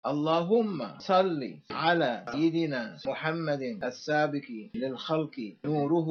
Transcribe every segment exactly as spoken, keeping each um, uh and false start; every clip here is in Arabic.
اللهم صل على سيدنا محمد السابق للخلق نوره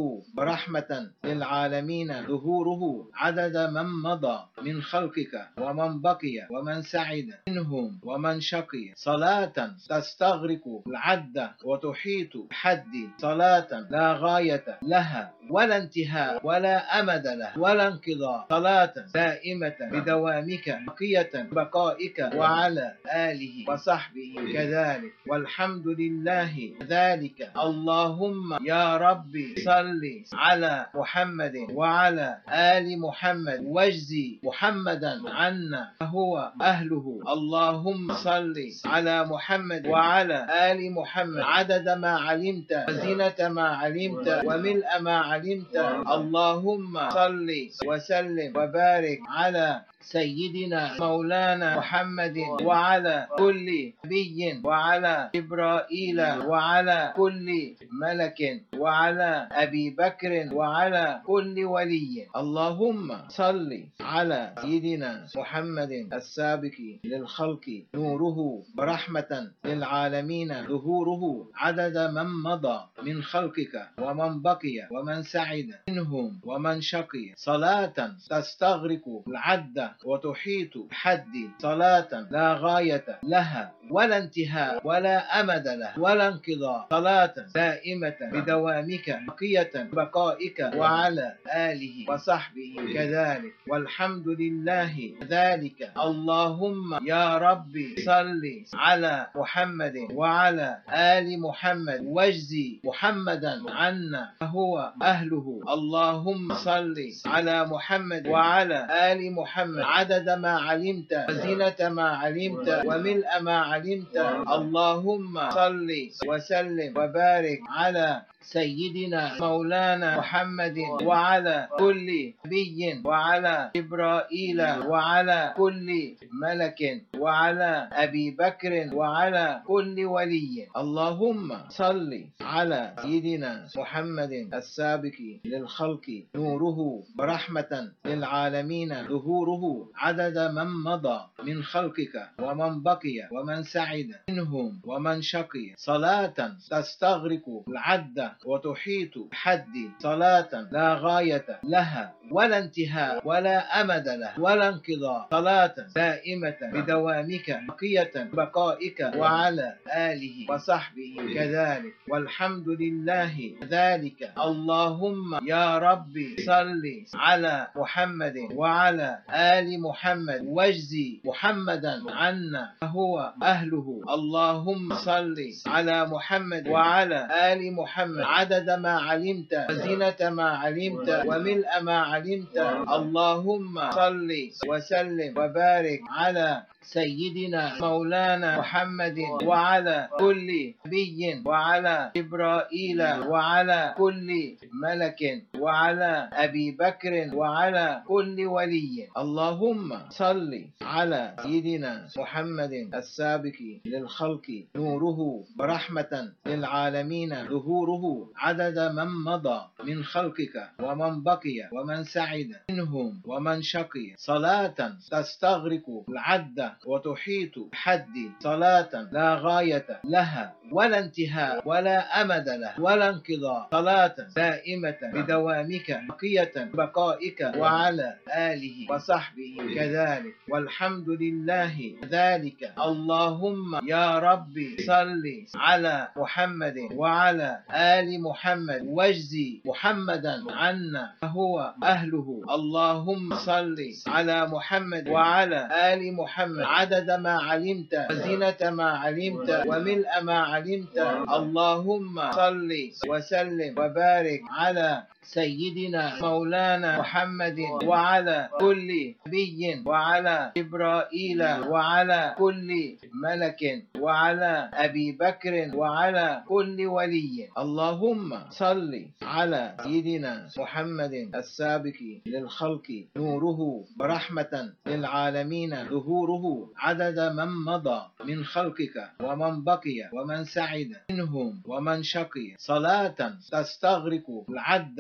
ورحمة للعالمين ظهوره عدد من مضى من خلقك ومن بقي ومن سعد منهم ومن شقي صلاة تستغرق العد وتحيط بحد صلاة لا غاية لها ولا انتهاء ولا أمد له ولا انقضاء صلاة دائمة بدوامك بقية بقائك وعلى آله وصحبه كذلك والحمد لله ذلك. اللهم يا ربي صل على محمد وعلى آل محمد واجزي محمدا عنا فهو أهله. اللهم صل على محمد وعلى آل محمد عدد ما علمت وزنة ما علمت وملء ما علمت. اللهم صل وسلم وبارك على سيدنا مولانا محمد وعلى كل نبي وعلى جبرائيل وعلى كل ملك وعلى أبي بكر وعلى كل ولي. اللهم صل على سيدنا محمد السابق للخلق نوره ورحمة للعالمين ظهوره عدد من مضى من خلقك ومن بقي ومن سعد منهم ومن شقي صلاة تستغرق العد وتحيط بحد صلاة لا غاية لها ولا انتهاء ولا أمد له ولا انقضاء صلاة دائمة بدوامك بقية بقائك وعلى آله وصحبه كذلك والحمد لله ذلك. اللهم يا ربي صل على محمد وعلى آل محمد واجزي محمدا عنا فهو أهله. اللهم صل على محمد وعلى آل محمد عدد ما علمت وزنة ما علمت وملء ما علمت. اللهم صل وسلم وبارك على سيدنا مولانا محمد وعلى كل نبي وعلى جبرائيل وعلى كل ملك وعلى أبي بكر وعلى كل ولي. اللهم صل على سيدنا محمد السابق للخلق نوره ورحمة للعالمين ظهوره عدد من مضى من خلقك ومن بقي ومن سعد منهم ومن شقي صلاة تستغرق العد وتحيط بحد صلاة لا غاية لها ولا انتهاء ولا أمد له ولا انقضاء صلاة دائمة بدوامك بقية بقائك وعلى آله وصحبه كذلك والحمد لله ذلك. اللهم يا ربي صل على محمد وعلى آل محمد واجزي محمدا عنا فهو أهله. اللهم صل على محمد وعلى آل محمد عدد ما علمت وزنة ما علمت وملء ما علمت. اللهم صل وسلم وبارك على سيدنا مولانا محمد وعلى كل نبي وعلى جبرائيل وعلى كل ملك وعلى أبي بكر وعلى كل ولي. اللهم صل على سيدنا محمد السابق للخلق نوره ورحمة للعالمين ظهوره عدد من مضى من خلقك ومن بقي ومن سعد منهم ومن شقي صلاة تستغرق العد وتحيط بحد صلاة لا غاية لها ولا انتهاء ولا أمد له ولا انقضاء صلاة دائمة بدوامك بقية بقائك وعلى آله وصحبه كذلك والحمد لله ذلك. اللهم يا ربي صل على محمد وعلى آل محمد واجزي محمدا عنا فهو أهله. اللهم صل على محمد وعلى آل محمد عدد ما علمت وزنة ما علمت وملء ما علمت. اللهم صل وسلم وبارك على سيدنا مولانا محمد وعلى كل نبي وعلى جبرائيل وعلى كل ملك وعلى أبي بكر وعلى كل ولي. اللهم صل على سيدنا محمد السابق للخلق نوره ورحمة للعالمين ظهوره عدد من مضى من خلقك ومن بقي ومن سعد منهم ومن شقي صلاة تستغرق العد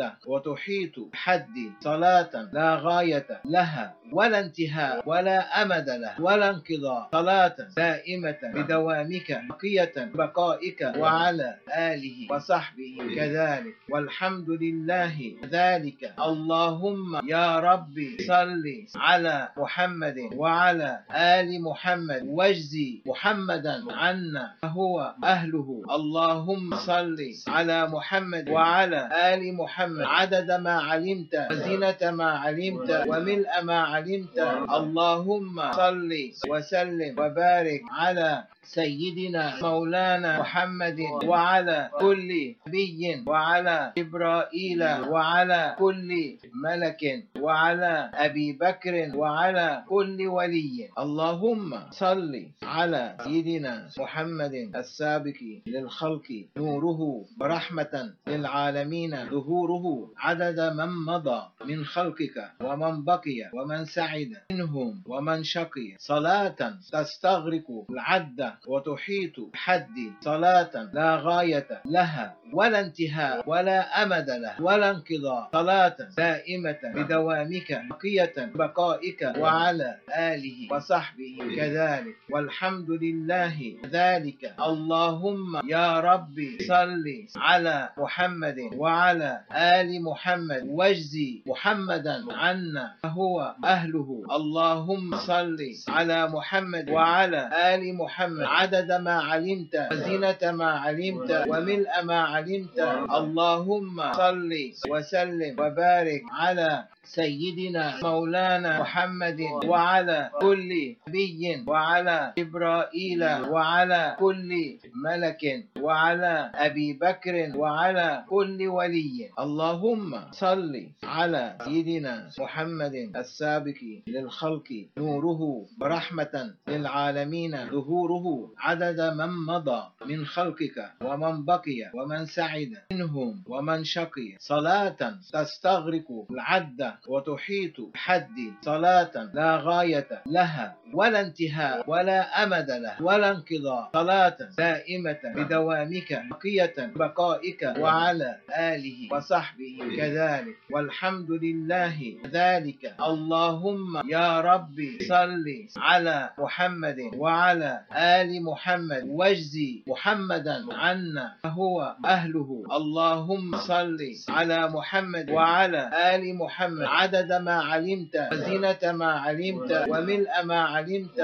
العد وتحيط بحد صلاة لا غاية لها ولا انتهاء ولا أمد لها ولا انقضاء، صلاة دائمة بدوامك بقية بقائك وعلى آله وصحبه كذلك، والحمد لله ذلك. اللهم يا ربي صل على محمد وعلى آل محمد واجزي محمدا عنا فهو أهله. اللهم صل على محمد وعلى آل محمد عدد ما علمت وزنة ما علمت وملء ما علمت. اللهم صل وسلم وبارك على سيدنا مولانا محمد وعلى كل نبي وعلى جبرائيل وعلى كل ملك وعلى أبي بكر وعلى كل ولي. اللهم صل على سيدنا محمد السابق للخلق نوره ورحمة للعالمين ظهوره عدد من مضى من خلقك ومن بقي ومن سعد منهم ومن شقي، صلاة تستغرق العد وتحيط بحد صلاة لا غاية لها ولا انتهاء ولا أمد لها ولا انقضاء، صلاة دائمة بدوامك بقية بقائك وعلى آله وصحبه كذلك، والحمد لله ذلك. اللهم يا ربي صل على محمد وعلى آل محمد واجزي محمدا عنا فهو أهله. اللهم صل على محمد وعلى آل محمد عدد ما علمت وزنة ما علمت وملء ما علمت. اللهم صل وسلم وبارك على سيدنا مولانا محمد وعلى كل نبي وعلى جبرائيل وعلى كل ملك وعلى أبي بكر وعلى كل ولي. اللهم صل على سيدنا محمد السابق للخلق نوره ورحمة للعالمين ظهوره عدد من مضى من خلقك ومن بقي ومن سعد منهم ومن شقي، صلاة تستغرق العد وتحيط بحد صلاة لا غاية لها ولا انتهاء ولا أمد لها ولا انقضاء، صلاة دائمة بدوامك بقية بقائك وعلى آله وصحبه كذلك، والحمد لله ذلك. اللهم يا ربي صل على محمد وعلى آل محمد واجزي محمدا عنا فهو أهله. اللهم صل على محمد وعلى آل محمد عدد ما علمت وزنة ما علمت وملء ما علمت.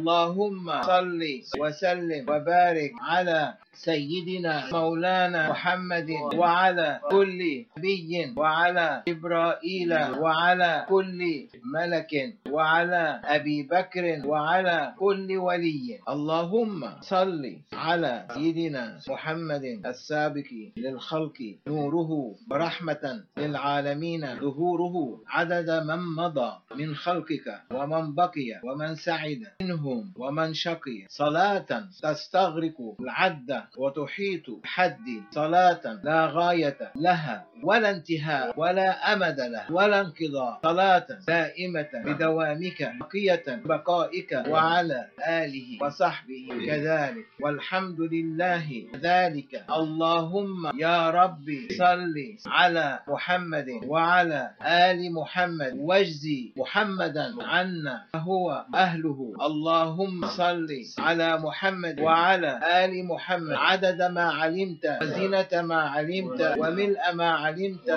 اللهم صل وسلم وبارك على سيدنا مولانا محمد وعلى كل نبي وعلى جبرائيل وعلى كل ملك وعلى أبي بكر وعلى كل ولي. اللهم صل على سيدنا محمد السابق للخلق نوره ورحمة للعالمين ظهوره عدد من مضى من خلقك ومن بقي ومن سعد منهم ومن شقي، صلاة تستغرق العد وتحيط بحد صلاة لا غاية لها ولا انتهاء ولا أمد لها ولا انقضاء، صلاة دائمة بدوامك بقية بقائك وعلى آله وصحبه كذلك، والحمد لله ذلك. اللهم يا ربي صل على محمد وعلى آل محمد واجزي محمدا عنا فهو أهله. اللهم صل على محمد وعلى آل محمد عدد ما علمت وزنة ما علمت وملء ما علمت.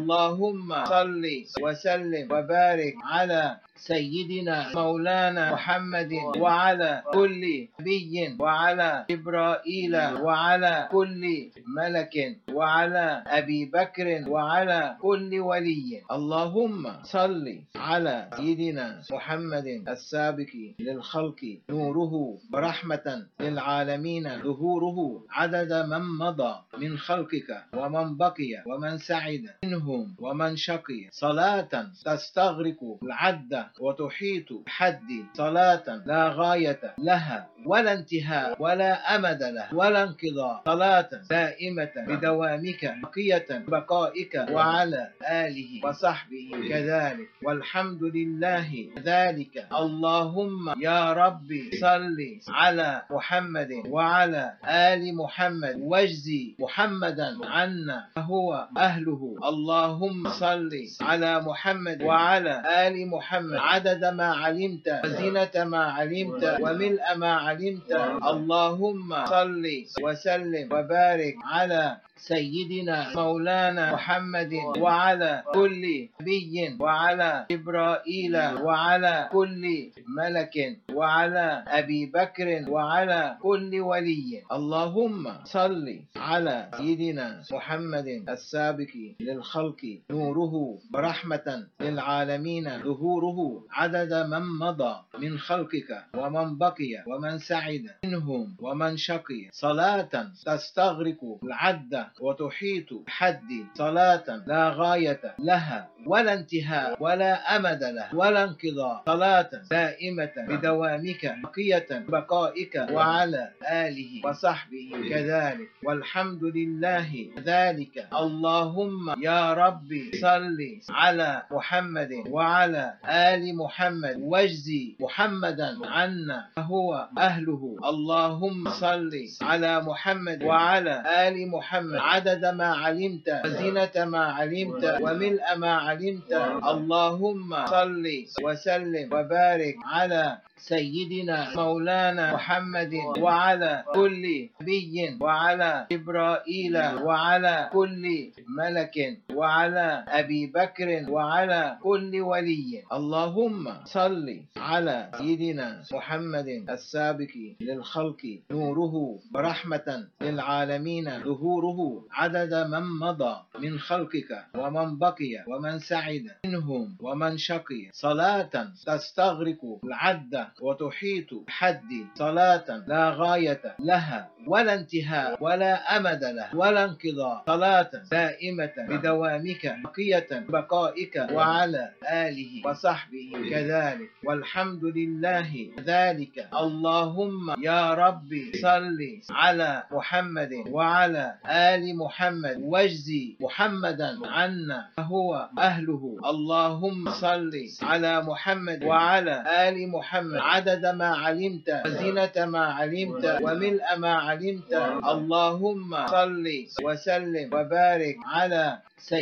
اللهم صل وسلم وبارك على سيدنا مولانا محمد وعلى كل نبي وعلى جبرائيل وعلى كل ملك وعلى أبي بكر وعلى كل ولي. اللهم صل على سيدنا محمد السابق للخلق نوره ورحمة للعالمين ظهوره عدد من مضى من خلقك ومن بقي ومن سعد منهم ومن شقي، صلاة تستغرق العد وتحيط بحد صلاة لا غاية لها ولا انتهاء ولا أمد له ولا انقضاء، صلاة دائمة بدوامك بقية بقائك وعلى آله وصحبه كذلك، والحمد لله ذلك. اللهم يا ربي صل على محمد وعلى آل محمد واجزي محمدا عنا فهو أهله. اللهم صل على محمد وعلى آل محمد عدد ما علمت وزينة ما علمت وملء ما علمت. اللهم صل وسلم وبارك على سيدنا مولانا محمد وعلى كل نبي وعلى جبرائيل وعلى كل ملك وعلى أبي بكر وعلى كل ولي. اللهم صل على سيدنا محمد السابق للخلق نوره ورحمة للعالمين ظهوره عدد من مضى من خلقك ومن بقي ومن سعد منهم ومن شقي، صلاة تستغرق العد وتحيط بحد صلاة لا غاية لها ولا انتهاء ولا أمد له ولا انقضاء، صلاة دائمة بدوامك بقية بقائك وعلى آله وصحبه كذلك، والحمد لله ذلك. اللهم يا ربي صل على محمد وعلى آل محمد واجزي محمدا عنا فهو أهله. اللهم صل على محمد وعلى آل محمد عدد ما علمت وزينة ما علمت وملء ما علمت. اللهم صل وسلم وبارك على سيدنا مولانا محمد وعلى كل نبي وعلى جبرائيل وعلى كل ملك وعلى أبي بكر وعلى كل ولي. اللهم صل على سيدنا محمد السابق للخلق نوره ورحمة للعالمين ظهوره عدد من مضى من خلقك ومن بقي ومن سعد منهم ومن شقي، صلاة تستغرق العد وتحيط بحد صلاة لا غاية لها ولا انتهاء ولا أمد له ولا انقضاء، صلاة دائمة بدوامك بقية بقائك وعلى آله وصحبه كذلك، والحمد لله ذلك. اللهم يا ربي صل على محمد وعلى آل محمد واجزي محمدا عنا فهو أهله. اللهم صل على محمد وعلى آل محمد عدد ما علمت وزينة ما علمت وملء ما علمت. اللهم صل وسلم وبارك على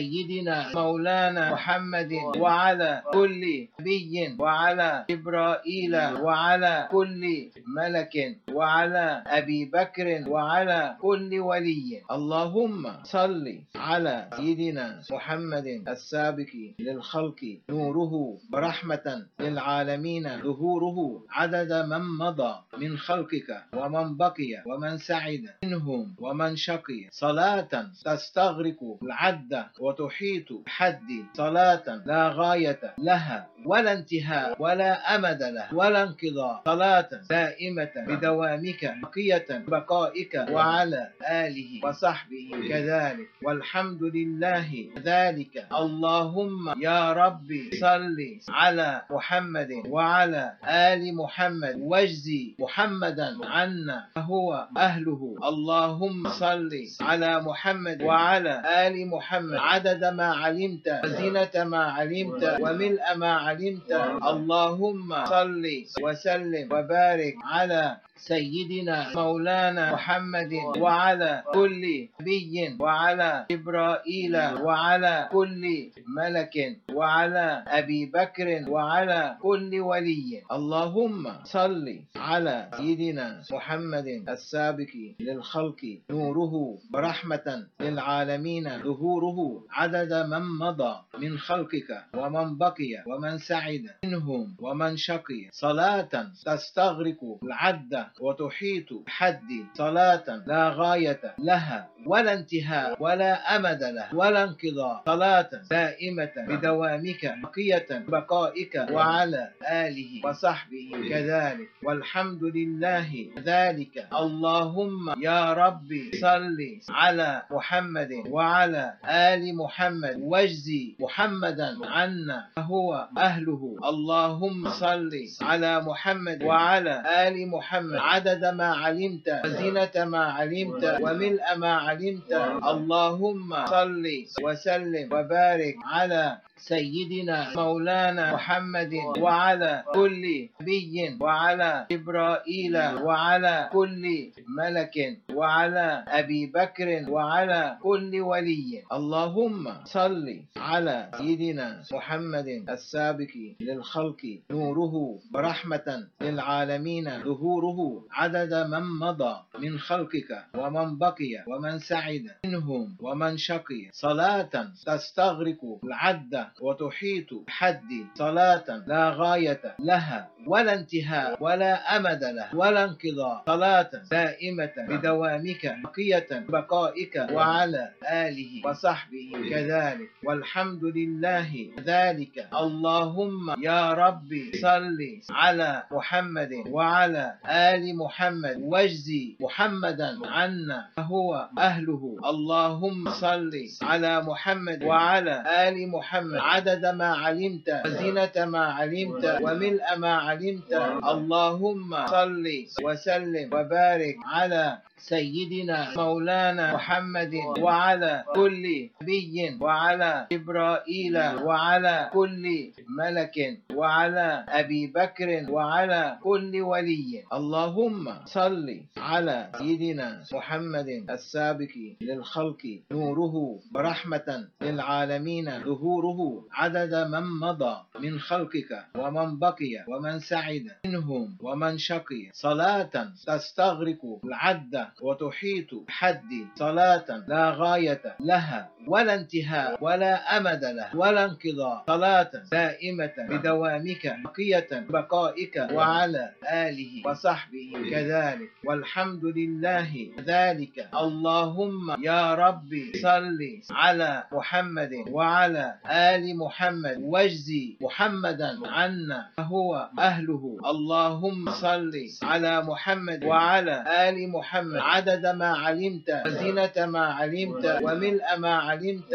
سيدنا مولانا محمد وعلى كل نبي وعلى جبرائيل وعلى كل ملك وعلى أبي بكر وعلى كل ولي. اللهم صل على سيدنا محمد السابق للخلق نوره ورحمة للعالمين ظهوره عدد من مضى من خلقك ومن بقي ومن سعد منهم ومن شقي، صلاة تستغرق العد وتحيط بحد صلاة لا غاية لها ولا انتهاء ولا أمد له ولا انقضاء، صلاة دائمة بدوامك بقية بقائك وعلى آله وصحبه كذلك، والحمد لله ذلك. اللهم يا ربي صل على محمد وعلى آل محمد واجزي محمدا عنا فهو أهله. اللهم صل على محمد وعلى آل محمد عدد ما علمت وزينة ما علمت وملء ما علمت. اللهم صل وسلم وبارك على سيدنا مولانا محمد وعلى كل نبي وعلى جبرائيل وعلى كل ملك وعلى أبي بكر وعلى كل ولي. اللهم صل على سيدنا محمد السابق للخلق نوره ورحمة للعالمين ظهوره عدد من مضى من خلقك ومن بقي ومن سعد منهم ومن شقي، صلاة تستغرق العد وتحيط بحد صلاة لا غاية لها ولا انتهاء ولا أمد له ولا انقضاء، صلاة دائمة بدوامك بقية بقائك وعلى آله وصحبه كذلك والحمد لله ذلك. اللهم يا ربي صل على محمد وعلى آل محمد واجزي محمدا عنا فهو أهله. اللهم صل على محمد وعلى آل محمد عدد ما علمت وزينة ما علمت وملء ما علمت. اللهم صل وسلم وبارك على سيدنا مولانا محمد وعلى كل نبي وعلى جبرائيل وعلى كل ملك وعلى أبي بكر وعلى كل ولي. اللهم صل على سيدنا محمد السابق للخلق نوره ورحمة للعالمين ظهوره عدد من مضى من خلقك ومن بقي ومن سعد منهم ومن شقي، صلاة تستغرق العد وتحيط بحد صلاة لا غاية لها ولا انتهاء ولا أمد له ولا انقضاء، صلاة دائمة بدوامك بقية بقائك وعلى آله وصحبه كذلك والحمد لله ذلك. اللهم يا ربي صل على محمد وعلى آل محمد واجزي محمدا عنا فهو أهله. اللهم صل على محمد وعلى آل محمد عدد ما علمت وزينة ما علمت وملء ما علمت. اللهم صل وسلم وبارك على سيدنا مولانا محمد وعلى كل نبي وعلى جبرائيل وعلى كل ملك وعلى أبي بكر وعلى كل ولي. اللهم صل على سيدنا محمد السابق للخلق نوره ورحمة للعالمين ظهوره عدد من مضى من خلقك ومن بقي ومن سعد منهم ومن شقي، صلاة تستغرق العد وتحيط بحد صلاة لا غاية لها ولا انتهاء ولا أمد له ولا انقضاء، صلاة دائمة بدوامك بقية بقائك وعلى آله وصحبه كذلك والحمد لله ذلك. اللهم يا ربي صل على محمد وعلى آل محمد واجزي محمدا عنا فهو أهله. اللهم صل على محمد وعلى آل محمد عدد ما علمت وزينة ما علمت وملء ما علمت.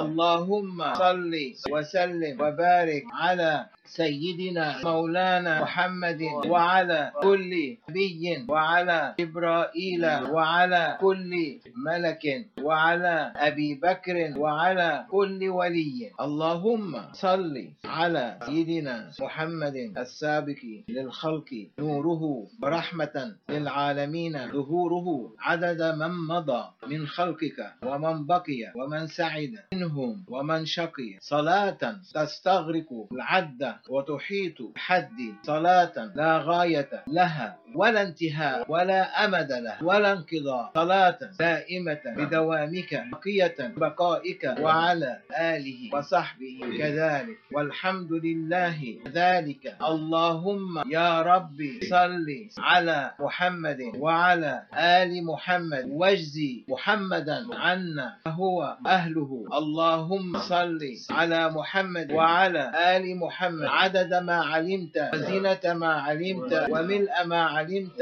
اللهم صل وسلم وبارك على سيدنا مولانا محمد وعلى كل نبي وعلى جبرائيل وعلى كل ملك وعلى أبي بكر وعلى كل ولي. اللهم صل على سيدنا محمد السابق للخلق نوره ورحمة للعالمين ظهوره عدد من مضى من خلقك ومن بقي ومن سعد منهم ومن شقي، صلاة تستغرق العد وتحيط بحد صلاة لا غاية لها ولا انتهاء ولا أمد له ولا انقضاء، صلاة دائمة بدوامك بقية بقائك وعلى آله وصحبه كذلك والحمد لله ذلك. اللهم يا ربي صل على محمد وعلى آل محمد واجزي محمدا عنا فهو أهله. اللهم صل على محمد وعلى آل محمد عدد ما علمت وزينة ما علمت وملء ما علمت.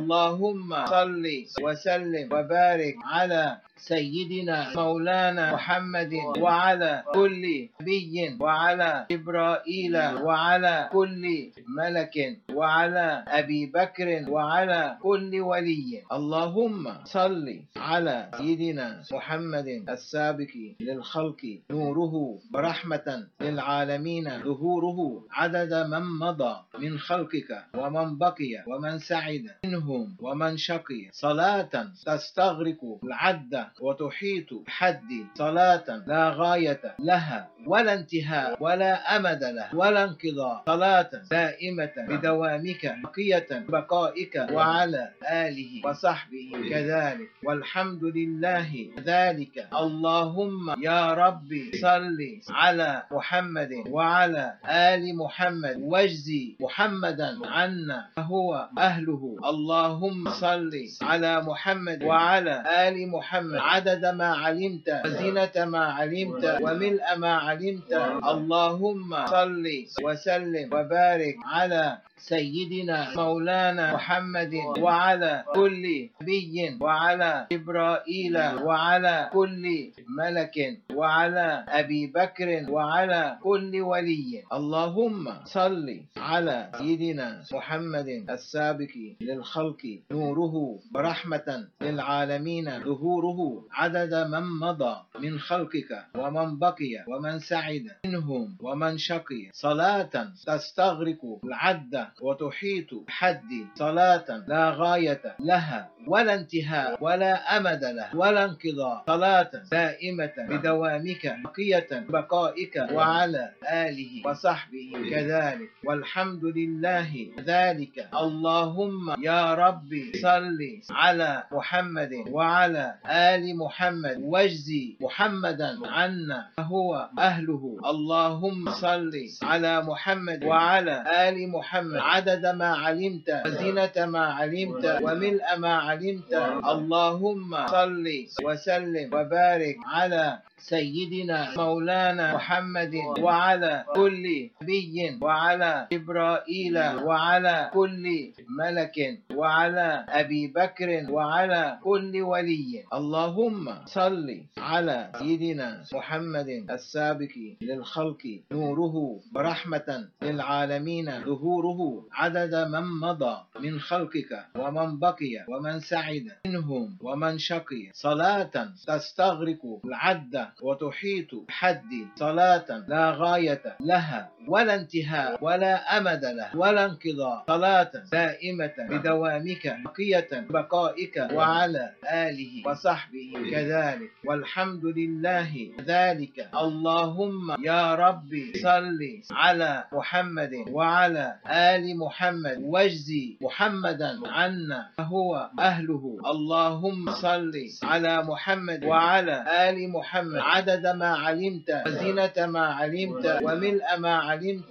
اللهم صل وسلم وبارك على سيدنا مولانا محمد وعلى كل نبي وعلى جبرائيل وعلى كل ملك وعلى أبي بكر وعلى كل ولي. اللهم صل على سيدنا محمد السابق للخلق نوره ورحمة للعالمين ظهوره عدد من مضى من خلقك ومن بقي ومن سعد منهم ومن شقي، صلاة تستغرق العد وتحيط بحد صلاة لا غاية لها ولا انتهاء ولا أمد له ولا انقضاء، صلاة دائمة بدوامك بقية بقائك وعلى آله وصحبه كذلك والحمد لله ذلك. اللهم يا ربي صل على محمد وعلى آل محمد واجزي محمدا عنا فهو أهله. اللهم صل على محمد وعلى آل محمد عدد ما علمت وزينة ما علمت وملء ما علمت. اللهم صل وسلم وبارك على سيدنا مولانا محمد وعلى كل نبي وعلى جبرائيل وعلى كل ملك وعلى أبي بكر وعلى كل ولي. اللهم صل على سيدنا محمد السابق للخلق نوره ورحمة للعالمين ظهوره عدد من مضى من خلقك ومن بقي ومن سعد منهم ومن شقي، صلاة تستغرق العد وتحيط بحد صلاة لا غاية لها ولا انتهاء ولا أمد له ولا انقضاء، صلاة دائمة بدوامك بقية بقائك وعلى آله وصحبه كذلك والحمد لله ذلك. اللهم يا ربي صل على محمد وعلى آل محمد واجزي محمدا عنا فهو أهله. اللهم صل على محمد وعلى آل محمد عدد ما علمت وزينة ما علمت وملء ما علمت. اللهم صل وسلم وبارك على سيدنا مولانا محمد وعلى كل نبي وعلى جبرائيل وعلى كل ملك وعلى أبي بكر وعلى كل ولي. اللهم صل على سيدنا محمد السابق للخلق نوره ورحمة للعالمين ظهوره عدد من مضى من خلقك ومن بقي ومن سعد منهم ومن شقي، صلاة تستغرق العد وتحيط بحد صلاة لا غاية لها ولا انتهاء ولا أمد له ولا انقضاء، صلاة دائمة بدوامك بقية بقائك وعلى آله وصحبه كذلك والحمد لله ذلك. اللهم يا ربي صل على محمد وعلى آل محمد واجزي محمدا عنا فهو أهله. اللهم صل على محمد وعلى آل محمد عدد ما علمت وزينة ما علمت وملء ما علمت.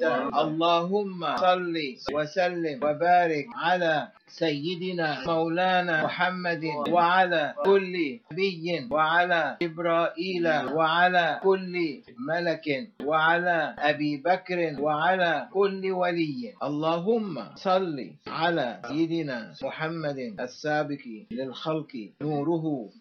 اللهم صل وسلم وبارك على سيدنا مولانا محمد وعلى كل نبي وعلى جبرائيل وعلى كل ملك وعلى أبي بكر وعلى كل ولي. اللهم صل على سيدنا محمد السابق للخلق نوره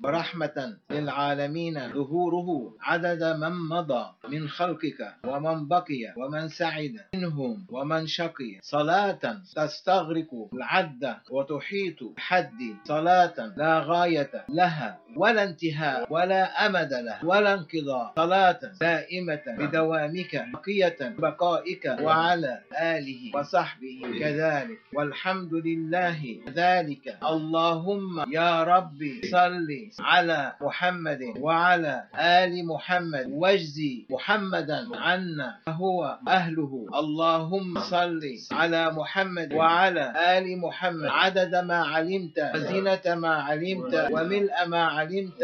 ورحمة للعالمين ظهوره عدد من مضى من خلقك ومن بقي ومن سعد منهم ومن شقي، صلاة تستغرق العد وتحيط بحد صلاة لا غاية لها ولا انتهاء ولا أمد له ولا انقضاء، صلاة دائمة بدوامك بقية بقائك وعلى آله وصحبه كذلك والحمد لله ذلك. اللهم يا ربي صل على محمد وعلى آل محمد واجزي محمدا عنا فهو أهله. اللهم صل على محمد وعلى آل محمد عدد ما علمت وزينة ما علمت وملء ما علمت.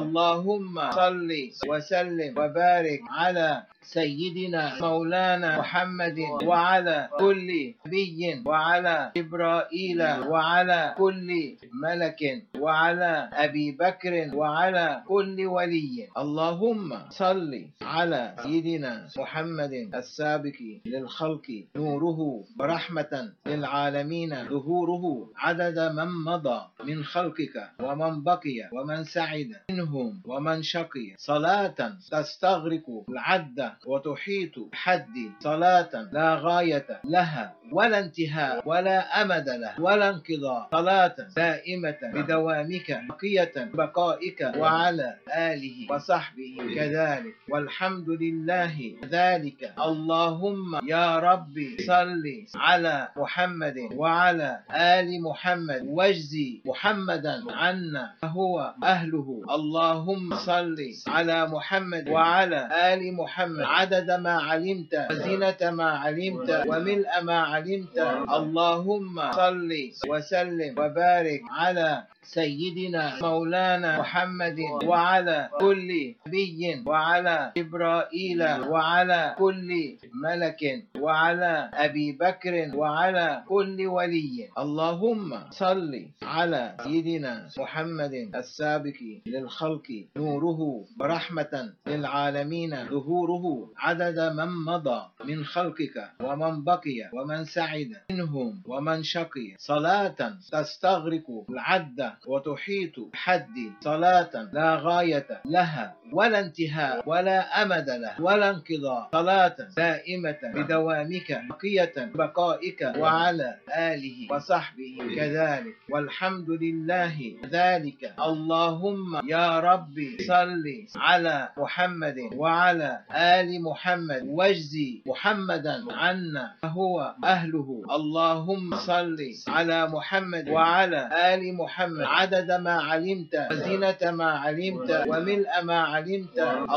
اللهم صل وسلم وبارك على سيدنا مولانا محمد وعلى كل نبي وعلى جبرائيل وعلى كل ملك وعلى أبي بكر وعلى كل ولي. اللهم صل على سيدنا محمد السابق للخلق نوره ورحمة للعالمين ظهوره عدد من مضى من خلقك ومن بقي ومن سعد منهم ومن شقي، صلاة تستغرق العد العد وتحيط بحد صلاة لا غاية لها ولا انتهاء ولا أمد له ولا انقضاء، صلاة دائمة بدوامك بقية بقائك وعلى آله وصحبه كذلك والحمد لله ذلك. اللهم يا ربي صل على محمد وعلى آل محمد واجزي محمدا عنا فهو أهله. اللهم صل على محمد وعلى آل محمد عدد ما علمت وزنة ما علمت وملء ما علمت. اللهم صل وسلم وبارك على سيدنا مولانا محمد وعلى كل نبي وعلى جبرائيل وعلى كل ملك وعلى أبي بكر وعلى كل ولي. اللهم صل على سيدنا محمد السابق للخلق نوره ورحمة للعالمين ظهوره عدد من مضى من خلقك ومن بقي ومن سعد منهم ومن شقي، صلاة تستغرق العد وتحيط بحد صلاة لا غاية لها ولا انتهاء ولا أمد له ولا انقضاء، صلاة دائمة بدوامك بقية بقائك وعلى آله وصحبه كذلك والحمد لله ذلك. اللهم يا ربي صل على محمد وعلى آل محمد واجزي محمدا عنا فهو أهله. اللهم صل على محمد وعلى آل محمد عدد ما علمت وزنة ما علمت وملء ما علمت.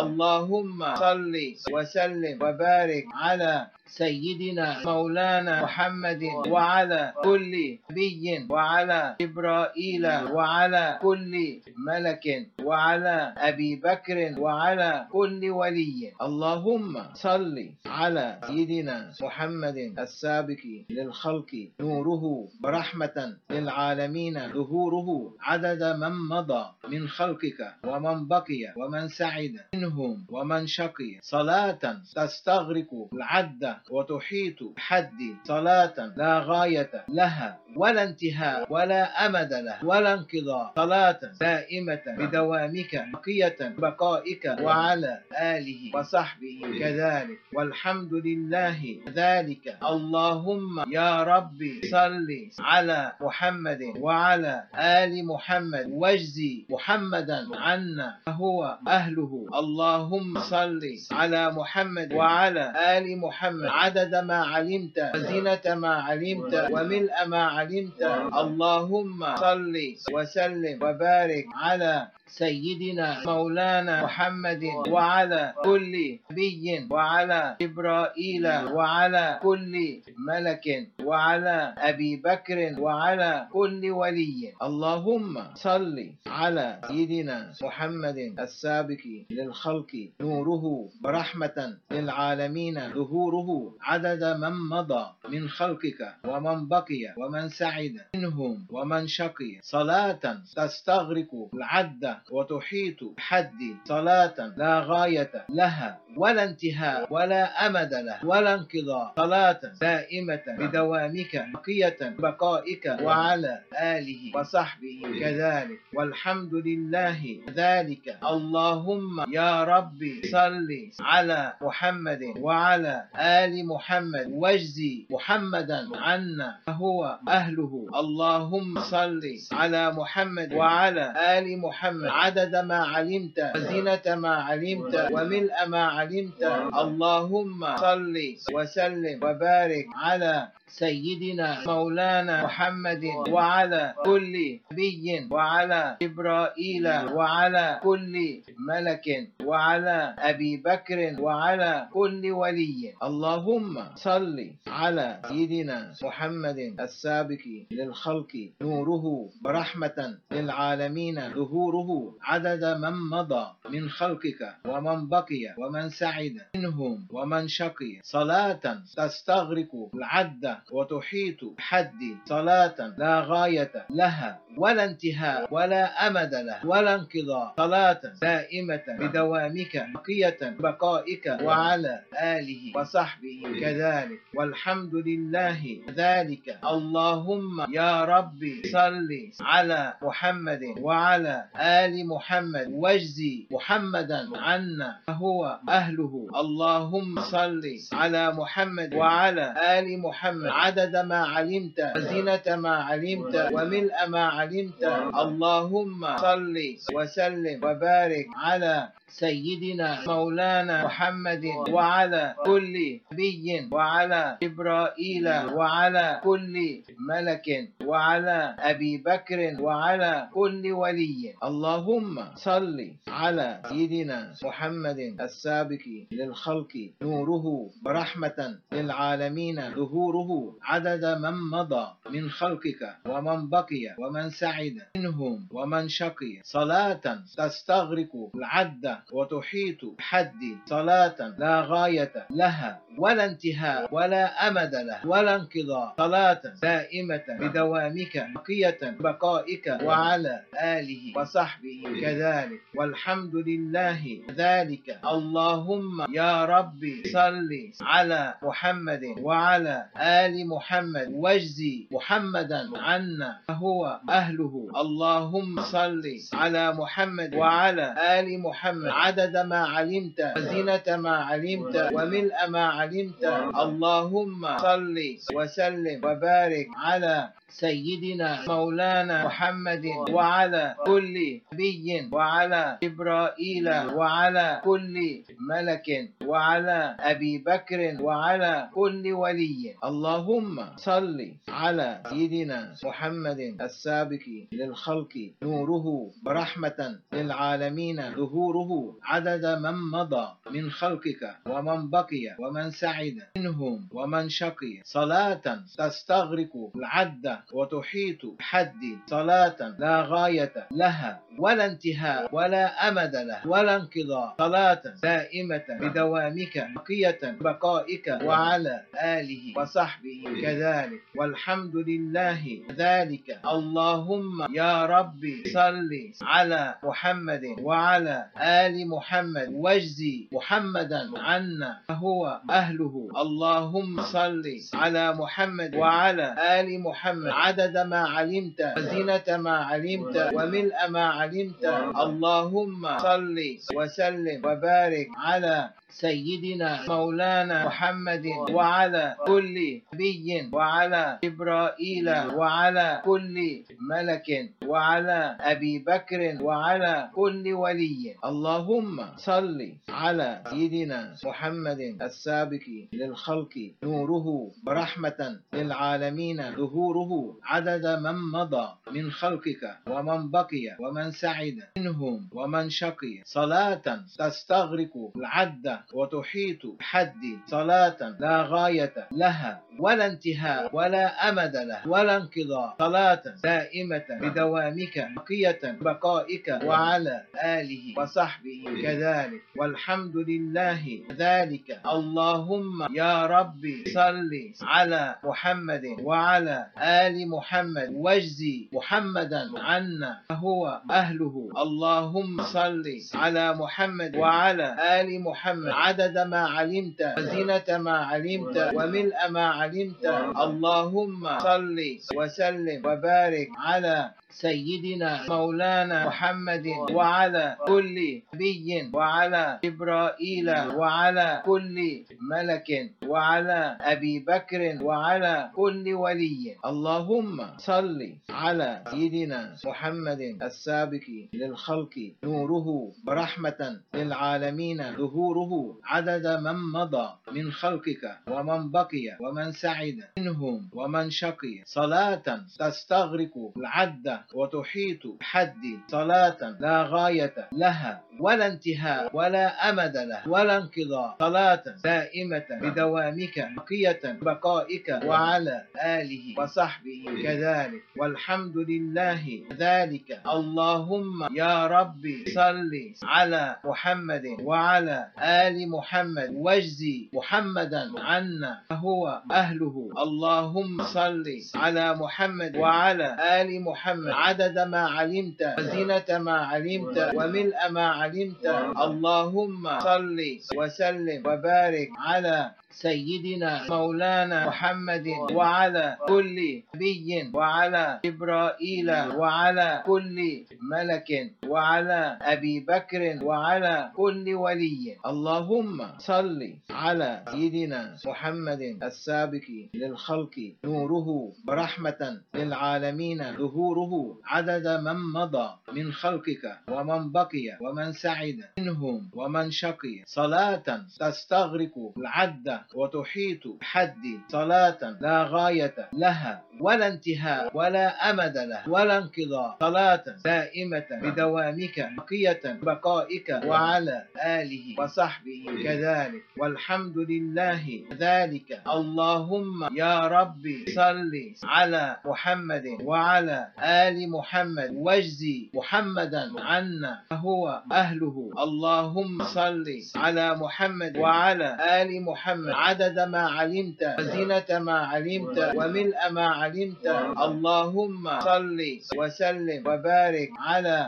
اللهم صل وسلم وبارك على سيدنا مولانا محمد وعلى كل نبي وعلى جبرائيل وعلى كل ملك وعلى أبي بكر وعلى كل ولي. اللهم صل على سيدنا محمد السابق للخلق نوره ورحمة للعالمين ظهوره عدد من مضى من خلقك ومن بقي ومن سعد منهم ومن شقي، صلاة تستغرق العد وتحيط بحد صلاة لا غاية لها ولا انتهاء ولا أمد له ولا انقضاء، صلاة دائمة بدوامك بقية بقائك وعلى آله وصحبه كذلك والحمد لله ذلك. اللهم يا ربي صل على محمد وعلى آل محمد واجزي محمدا عنا فهو أهله. اللهم صل على محمد وعلى آل محمد عدد ما علمت وزنة ما علمت وملء ما علمت. اللهم صل وسلم وبارك على سيدنا مولانا محمد وعلى كل نبي وعلى جبرائيل وعلى كل ملك وعلى أبي بكر وعلى كل ولي. اللهم صل على سيدنا محمد السابق للخلق نوره ورحمة للعالمين ظهوره عدد من مضى من خلقك ومن بقي ومن سعد منهم ومن شقي، صلاة تستغرق العد وتحيط بحد صلاة لا غاية لها ولا انتهاء ولا أمد له ولا انقضاء، صلاة دائمة بدوامك بقية بقائك وعلى آله وصحبه كذلك والحمد لله ذلك. اللهم يا ربي صل على محمد وعلى آل محمد واجزي محمدا عنا فهو أهله. اللهم صل على محمد وعلى آل محمد عدد ما علمت وزنة ما علمت وملء ما علمت. اللهم صل وسلم وبارك على سيدنا مولانا محمد وعلى كل نبي وعلى جبرائيل وعلى كل ملك وعلى أبي بكر وعلى كل ولي. اللهم صل على سيدنا محمد السابق للخلق نوره ورحمة للعالمين ظهوره عدد من مضى من خلقك ومن بقي ومن سعد منهم ومن شقي، صلاة تستغرق العد وتحيط بحدي صلاة لا غاية لها ولا انتهاء ولا أمد له ولا انقضاء، صلاة دائمة بدوامك بقية بقائك وعلى آله وصحبه كذلك، والحمد لله ذلك. اللهم يا ربي صل على محمد وعلى آل محمد واجزي محمدا عنا فهو أهله. اللهم صل على محمد وعلى آل محمد عدد ما علمت وزينة ما علمت وملء ما علمت. اللهم صل وسلم وبارك على سيدنا مولانا محمد وعلى كل نبي وعلى جبرائيل وعلى كل ملك وعلى أبي بكر وعلى كل ولي. اللهم صل على سيدنا محمد السابق للخلق نوره ورحمة للعالمين ظهوره عدد من مضى من خلقك ومن بقي ومن سعد منهم ومن شقي، صلاة تستغرق العد وتحيط بحد صلاة لا غاية لها ولا انتهاء ولا أمد له ولا انقضاء، صلاة دائمة بدوامك بقية بقائك وعلى آله وصحبه كذلك، والحمد لله ذلك. اللهم يا ربي صل على محمد وعلى آل محمد واجزي محمدا عنا فهو أهله. اللهم صل على محمد وعلى آل محمد عدد ما علمت وزينة ما علمت وملء ما علمت. اللهم صل وسلم وبارك على سيدنا مولانا محمد وعلى كل نبي وعلى جبرائيل وعلى كل ملك وعلى أبي بكر وعلى كل ولي. اللهم صل على سيدنا محمد السابق للخلق نوره ورحمة للعالمين ظهوره عدد من مضى من خلقك ومن بقي ومن سعد منهم ومن شقي، صلاة تستغرق العد وتحيط بحد صلاة لا غاية لها ولا انتهاء ولا أمد له ولا انقضاء، صلاة دائمة بدوامك بقية بقائك وعلى آله وصحبه كذلك، والحمد لله ذلك. اللهم يا ربي صل على محمد وعلى آل محمد واجزي محمدا عنا فهو أهله. اللهم صل على محمد وعلى آل محمد عدد ما علمت وزينة ما علمت وملء ما علمت. اللهم صل وسلم وبارك على سيدنا مولانا محمد وعلى كل نبي وعلى جبرائيل وعلى كل ملك وعلى أبي بكر وعلى كل ولي. اللهم صل على سيدنا محمد السابق للخلق نوره ورحمة للعالمين ظهوره عدد من مضى من خلقك ومن بقي ومن سعد منهم ومن شقي، صلاة تستغرق العد وتحيط بحد صلاة لا غاية لها ولا انتهاء ولا أمد له ولا انقضاء، صلاة دائمة بدوامك بقية بقائك وعلى آله وصحبه كذلك، والحمد لله ذلك. اللهم يا ربي صل على محمد وعلى آل محمد واجزي محمدا عنا فهو أهله. اللهم صل على محمد وعلى آل محمد عدد ما علمت وزينة ما علمت وملء ما علمت. اللهم صل وسلم وبارك على سيدنا مولانا محمد وعلى كل نبي وعلى جبرائيل وعلى كل ملك وعلى أبي بكر وعلى كل ولي. اللهم صل على سيدنا محمد السابق للخلق نوره ورحمة للعالمين ظهوره عدد من مضى من خلقك ومن بقي ومن سعد منهم ومن شقي، صلاة تستغرق العد وتحيط بحد صلاة لا غاية لها ولا انتهاء ولا أمد له ولا انقضاء، صلاة دائمة بدوام بدوامك بقية بقائك وعلى آله وصحبه كذلك والحمد لله ذلك. اللهم يا ربي صل على محمد وعلى آل محمد واجزي محمدا عنا فهو أهله. اللهم صل على محمد وعلى آل محمد عدد ما علمت وزينة ما علمت وملء ما علمت. اللهم صل وسلم وبارك على سيدنا مولانا محمد وعلى كل نبي وعلى جبرائيل وعلى كل ملك وعلى أبي بكر وعلى كل ولي. اللهم صل على سيدنا محمد السابق للخلق نوره برحمة للعالمين ظهوره عدد من مضى من خلقك ومن بقي ومن سعد منهم ومن شقي صلاة تستغرق العد وتحيط بحد صلاة لا غاية لها ولا انتهاء ولا أمد له ولا انقضاء صلاة دائمة بدوامك بقية بقائك وعلى آله وصحبه كذلك والحمد لله ذلك. اللهم يا ربي صل على محمد وعلى آل محمد واجزي محمدا عنا فهو أهله. اللهم صل على محمد وعلى آل محمد عدد ما علمت وزينة ما علمت وملء ما علمت. اللهم صل وسلم وبارك على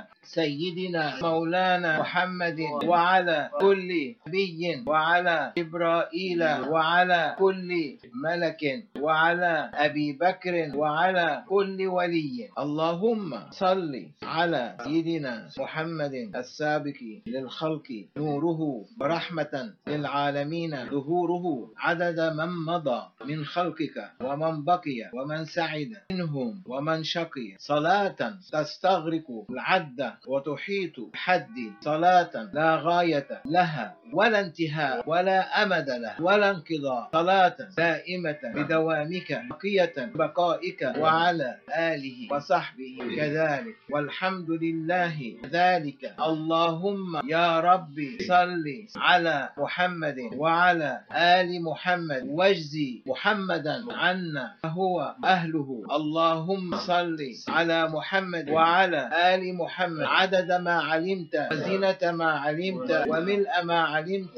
سيدنا مولانا محمد وعلى كل نبي وعلى جبرائيل وعلى كل ملك وعلى أبي بكر وعلى كل ولي. اللهم صل على سيدنا محمد السابق للخلق نوره برحمة للعالمين ظهوره عدد من مضى من خلقك ومن بقي ومن سعد منهم ومن شقي صلاة تستغرق العد وتحيط بحد صلاة لا غاية لها ولا انتهاء ولا أمد له ولا انقضاء صلاة دائمة بدوامك بقية بقائك وعلى آله وصحبه كذلك والحمد لله ذلك. اللهم يا ربي صل على محمد وعلى آل محمد واجزي محمدا عنا فهو أهله. اللهم صل على محمد وعلى آل محمد عدد ما علمت وزينة ما علمت وملء ما علمت.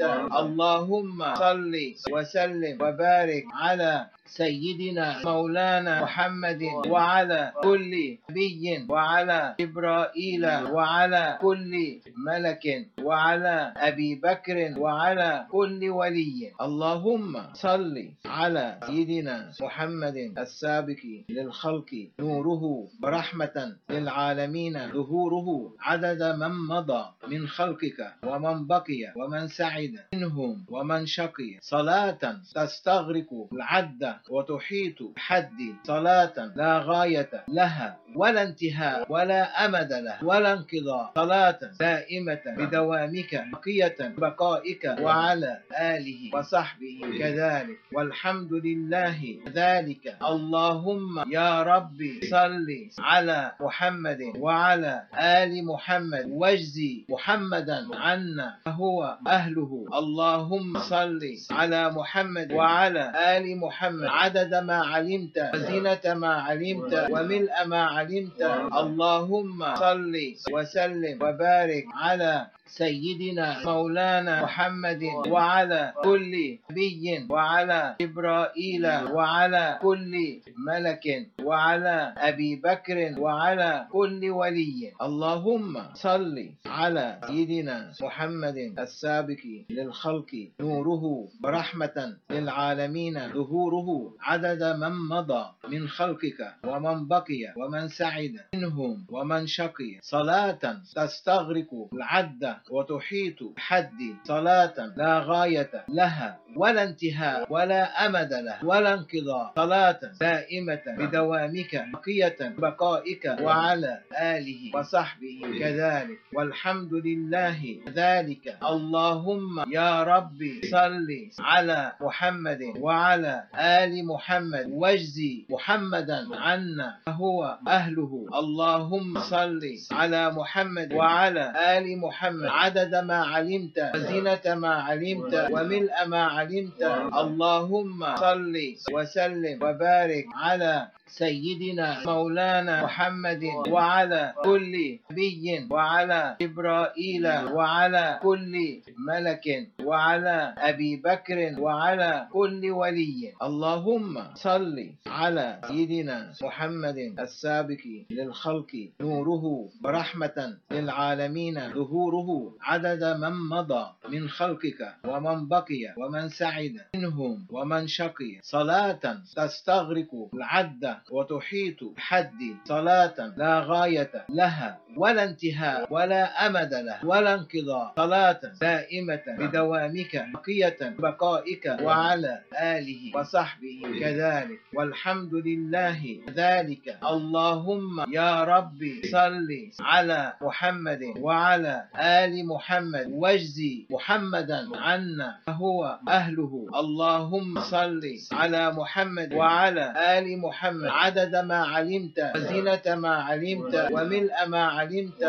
اللهم صل وسلم وبارك على سيدنا مولانا محمد وعلى كل نبي وعلى جبرائيل وعلى كل ملك وعلى أبي بكر وعلى كل ولي. اللهم صل على سيدنا محمد السابق للخلق نوره برحمة للعالمين ظهوره عدد من مضى من خلقك ومن بقي ومن سعد منهم ومن شقي صلاة تستغرق العد وتحيط بحد صلاة لا غاية لها ولا انتهاء ولا أمد له ولا انقضاء صلاة دائمة بدوامك بقية بقائك وعلى آله وصحبه كذلك والحمد لله ذلك. اللهم يا ربي صل على محمد وعلى آل محمد واجزي محمدا عنا فهو أهله. اللهم صل على محمد وعلى آل محمد عدد ما علمت وزينة ما علمت وملء ما علمت. اللهم صل وسلم وبارك على سيدنا مولانا محمد وعلى كل نبي وعلى جبرائيل وعلى كل ملك وعلى أبي بكر وعلى كل ولي. اللهم صل على سيدنا محمد السابق للخلق نوره برحمة للعالمين ظهوره عدد من مضى من خلقك ومن بقي ومن سعد منهم ومن شقي صلاة تستغرق العد وتحيط بحد صلاة لا غاية لها ولا انتهاء ولا أمد له ولا انقضاء صلاة دائمة بدوامك بقية بقائك وعلى آله وصحبه كذلك والحمد لله ذلك. اللهم يا ربي صل على محمد وعلى آل محمد واجزي محمدا عنا فهو أهله. اللهم صل على محمد وعلى آل محمد محمد عدد ما علمت وزينة ما علمت وملء ما علمت. اللهم صل وسلم وبارك على سيدنا مولانا محمد وعلى كل نبي وعلى جبرائيل وعلى كل ملك وعلى أبي بكر وعلى كل ولي. اللهم صل على سيدنا محمد السابق للخلق نوره ورحمة للعالمين ظهوره عدد من مضى من خلقك ومن بقي ومن سعد منهم ومن شقي صلاة تستغرق العد وتحيط بحد صلاة لا غاية لها ولا انتهاء ولا أمد له ولا انقضاء صلاة دائمة بدوامك بقية بقائك وعلى آله وصحبه كذلك والحمد لله ذلك. اللهم يا ربي صل على محمد وعلى آل محمد واجزي محمدا عنا فهو أهله. اللهم صل على محمد وعلى آل محمد عدد ما علمت وزينة ما علمت وملء ما علمت.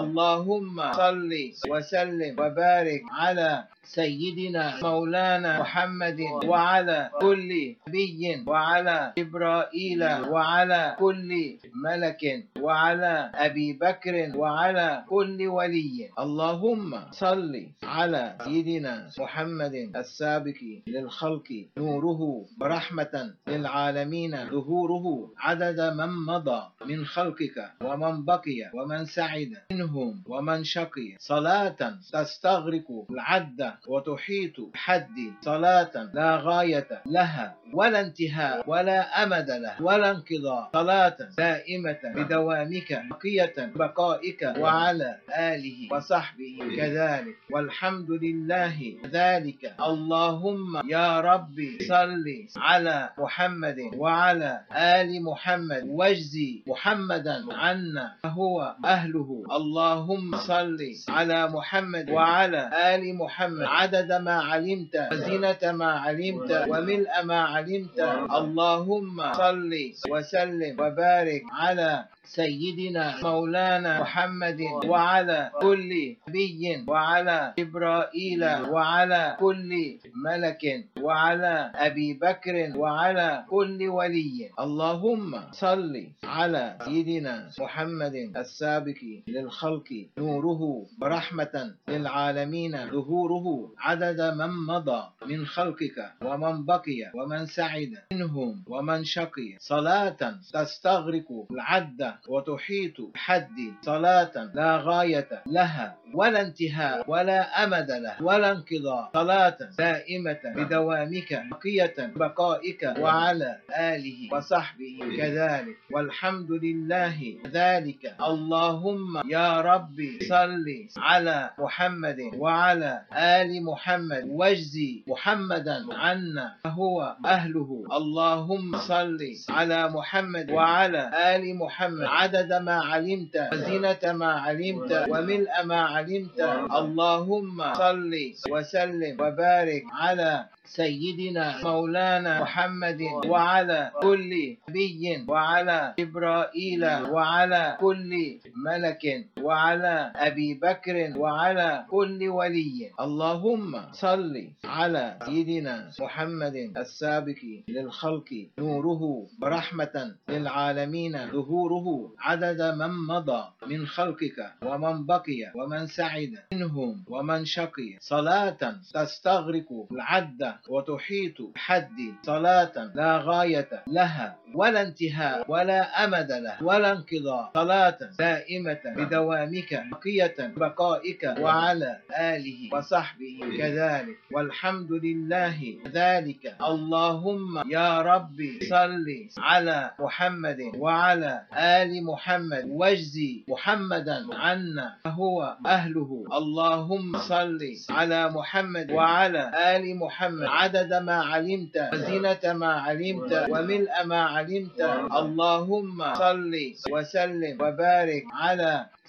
اللهم صل وسلم وبارك على سيدنا مولانا محمد وعلى كل نبي وعلى جبرائيل وعلى كل ملك وعلى أبي بكر وعلى كل ولي. اللهم صل على سيدنا محمد السابق للخلق نوره ورحمة للعالمين ظهوره عدد من مضى من خلقك ومن بقي ومن سعد منهم ومن شقي صلاة تستغرق العد وتحيط بحد صلاة لا غاية لها ولا انتهاء ولا أمد له ولا انقضاء صلاة دائمة بدوامك بقية بقائك وعلى آله وصحبه كذلك والحمد لله ذلك. اللهم يا ربي صل على محمد وعلى آل محمد واجزي محمدا عنا فهو أهله. اللهم صل على محمد وعلى آل محمد عدد ما علمت وزينة ما علمت وملء ما علمت. اللهم صل وسلم وبارك على سيدنا مولانا محمد وعلى كل نبي وعلى جبرائيل وعلى كل ملك وعلى أبي بكر وعلى كل ولي. اللهم صل على سيدنا محمد السابق للخلق نوره ورحمة للعالمين ظهوره عدد من مضى من خلقك ومن بقي ومن سعد منهم ومن شقي صلاة تستغرق العد وتحيط بحد صلاة لا غاية لها ولا انتهاء ولا أمد له ولا انقضاء صلاة دائمة بدوامك بقية بقائك وعلى آله وصحبه كذلك والحمد لله ذلك. اللهم يا ربي صل على محمد وعلى آل محمد واجزي محمدا عنا فهو أهله. اللهم صل على محمد وعلى آل محمد عدد ما علمت وزينة ما علمت وملء ما علمت. اللهم صل وسلم وبارك على سيدنا مولانا محمد وعلى كل نبي وعلى جبرائيل وعلى كل ملك وعلى أبي بكر وعلى كل ولي. اللهم صل على سيدنا محمد السابق للخلق نوره ورحمة للعالمين ظهوره عدد من مضى من خلقك ومن بقي ومن سعد منهم ومن شقي صلاة تستغرق العد وتحيط بحد صلاة لا غاية لها ولا انتهاء ولا أمد له ولا انقضاء صلاة دائمة بدوامك بقية بقائك وعلى آله وصحبه كذلك والحمد لله ذلك. اللهم يا ربي صل على محمد وعلى آل محمد واجزي محمدا عنا فهو أهله. اللهم صل على محمد وعلى آل محمد عدد ما علمت وزينة ما علمت وملء ما علمت. اللهم صل وسلم وبارك على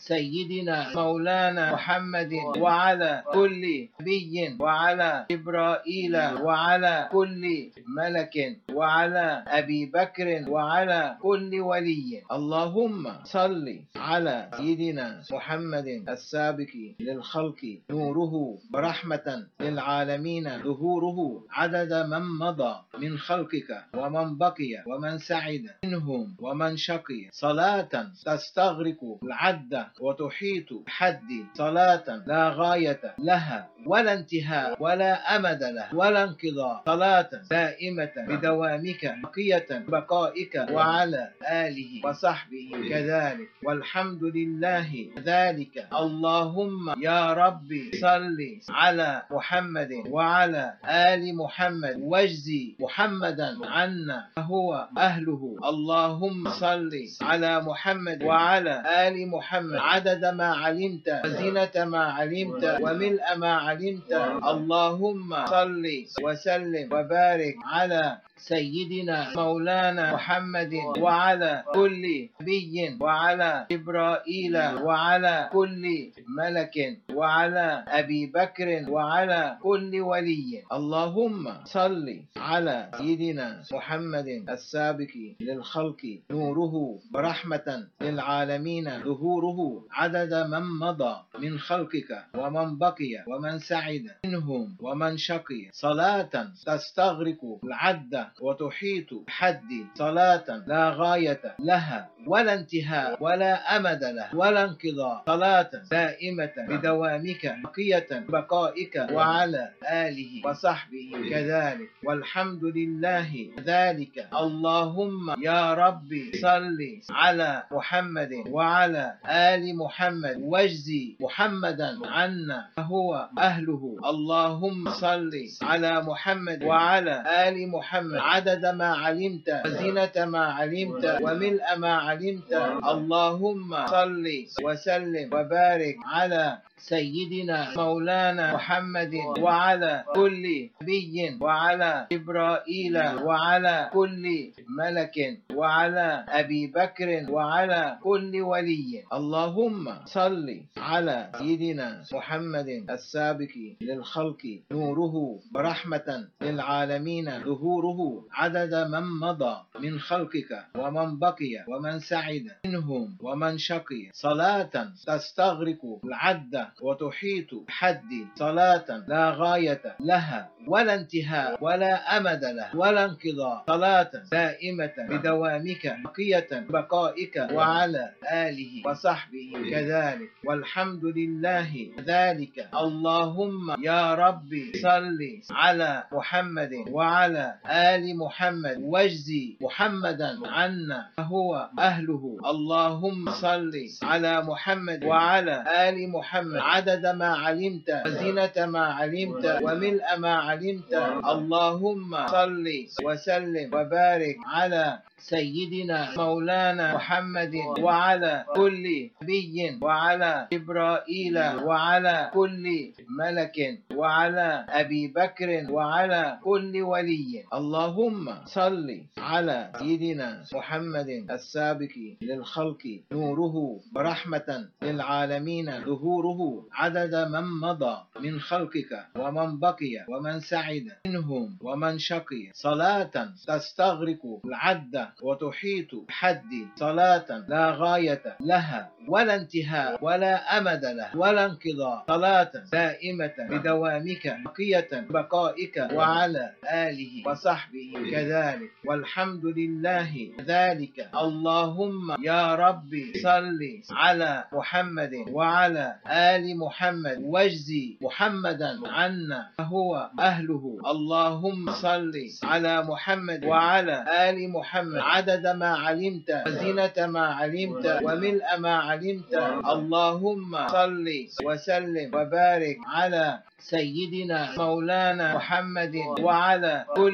سيدنا مولانا محمد وعلى كل نبي وعلى جبرائيل وعلى كل ملك وعلى أبي بكر وعلى كل ولي. اللهم صل على سيدنا محمد السابق للخلق نوره ورحمة للعالمين ظهوره عدد من مضى من خلقك ومن بقي ومن سعد منهم ومن شقي، صلاة تستغرق العد وتحيط بحد، صلاة لا غاية لها ولا انتهاء ولا أمد لها ولا انقضاء، صلاة دائمة بدوامك بقية بقائك وعلى آله وصحبه كذلك والحمد لله ذلك. اللهم يا ربي صل على محمد وعلى آل محمد واجزي محمدا عنا فهو أهله. اللهم صل على محمد وعلى آل محمد عدد ما علمت وزنة ما علمت وملء ما علمت. اللهم صل وسلم وبارك على سيدنا مولانا محمد وعلى كل نبي وعلى جبرائيل وعلى كل ملك وعلى أبي بكر وعلى كل ولي. اللهم صل على سيدنا محمد السابق للخلق نوره ورحمة للعالمين ظهوره عدد من مضى من خلقك ومن بقي ومن سعد منهم ومن شقي، صلاة تستغرق العد وتحيط بحد، صلاة لا غاية لها ولا انتهاء ولا أمد لها ولا انقضاء، صلاة دائمة بدوامك بقية بقائك وعلى آله وصحبه كذلك والحمد لله ذلك. اللهم يا ربي صل على محمد وعلى آل محمد واجزي محمدا عنا فهو أهله. اللهم صل على محمد وعلى آل محمد عدد ما علمت وزنة ما علمت وملء ما علمت. اللهم صل وسلم وبارك على سيدنا مولانا محمد وعلى كل نبي وعلى جبرائيل وعلى كل ملك وعلى أبي بكر وعلى كل ولي. اللهم صل على سيدنا محمد السابق للخلق نوره ورحمة للعالمين ظهوره عدد من مضى من خلقك ومن بقي ومن سعد منهم ومن شقي، صلاة تستغرق العد وتحيط بحد، صلاة لا غاية لها ولا انتهاء ولا أمد لها ولا انقضاء، صلاة دائمة بدوامك بقية بقائك وعلى آله وصحبه كذلك والحمد لله ذلك. اللهم يا ربي صل على محمد وعلى آل محمد واجزي محمدا عنا فهو أهله. اللهم صل على محمد وعلى آل محمد عدد ما علمت وزنة ما علمت وملء ما علمت. اللهم صل وسلم وبارك على سيدنا مولانا محمد وعلى كل نبي وعلى جبرائيل وعلى كل ملك وعلى أبي بكر وعلى كل ولي. اللهم صل على سيدنا محمد السابق للخلق نوره ورحمة للعالمين ظهوره عدد من مضى من خلقك ومن بقي ومن سعد منهم ومن شقي، صلاة تستغرق العد وتحيط بحد، صلاة لا غاية لها ولا انتهاء ولا أمد لها ولا انقضاء، صلاة دائمة بدوامك بقية بقائك وعلى آله وصحبه كذلك والحمد لله ذلك. اللهم يا ربي صل على محمد وعلى آل محمد واجزي محمدا عنا فهو أهله. اللهم صل على محمد وعلى آل محمد عدد ما علمت وزنة ما علمت وملء ما علمت. اللهم صل وسلم وبارك على سيدنا مولانا محمد وعلى كل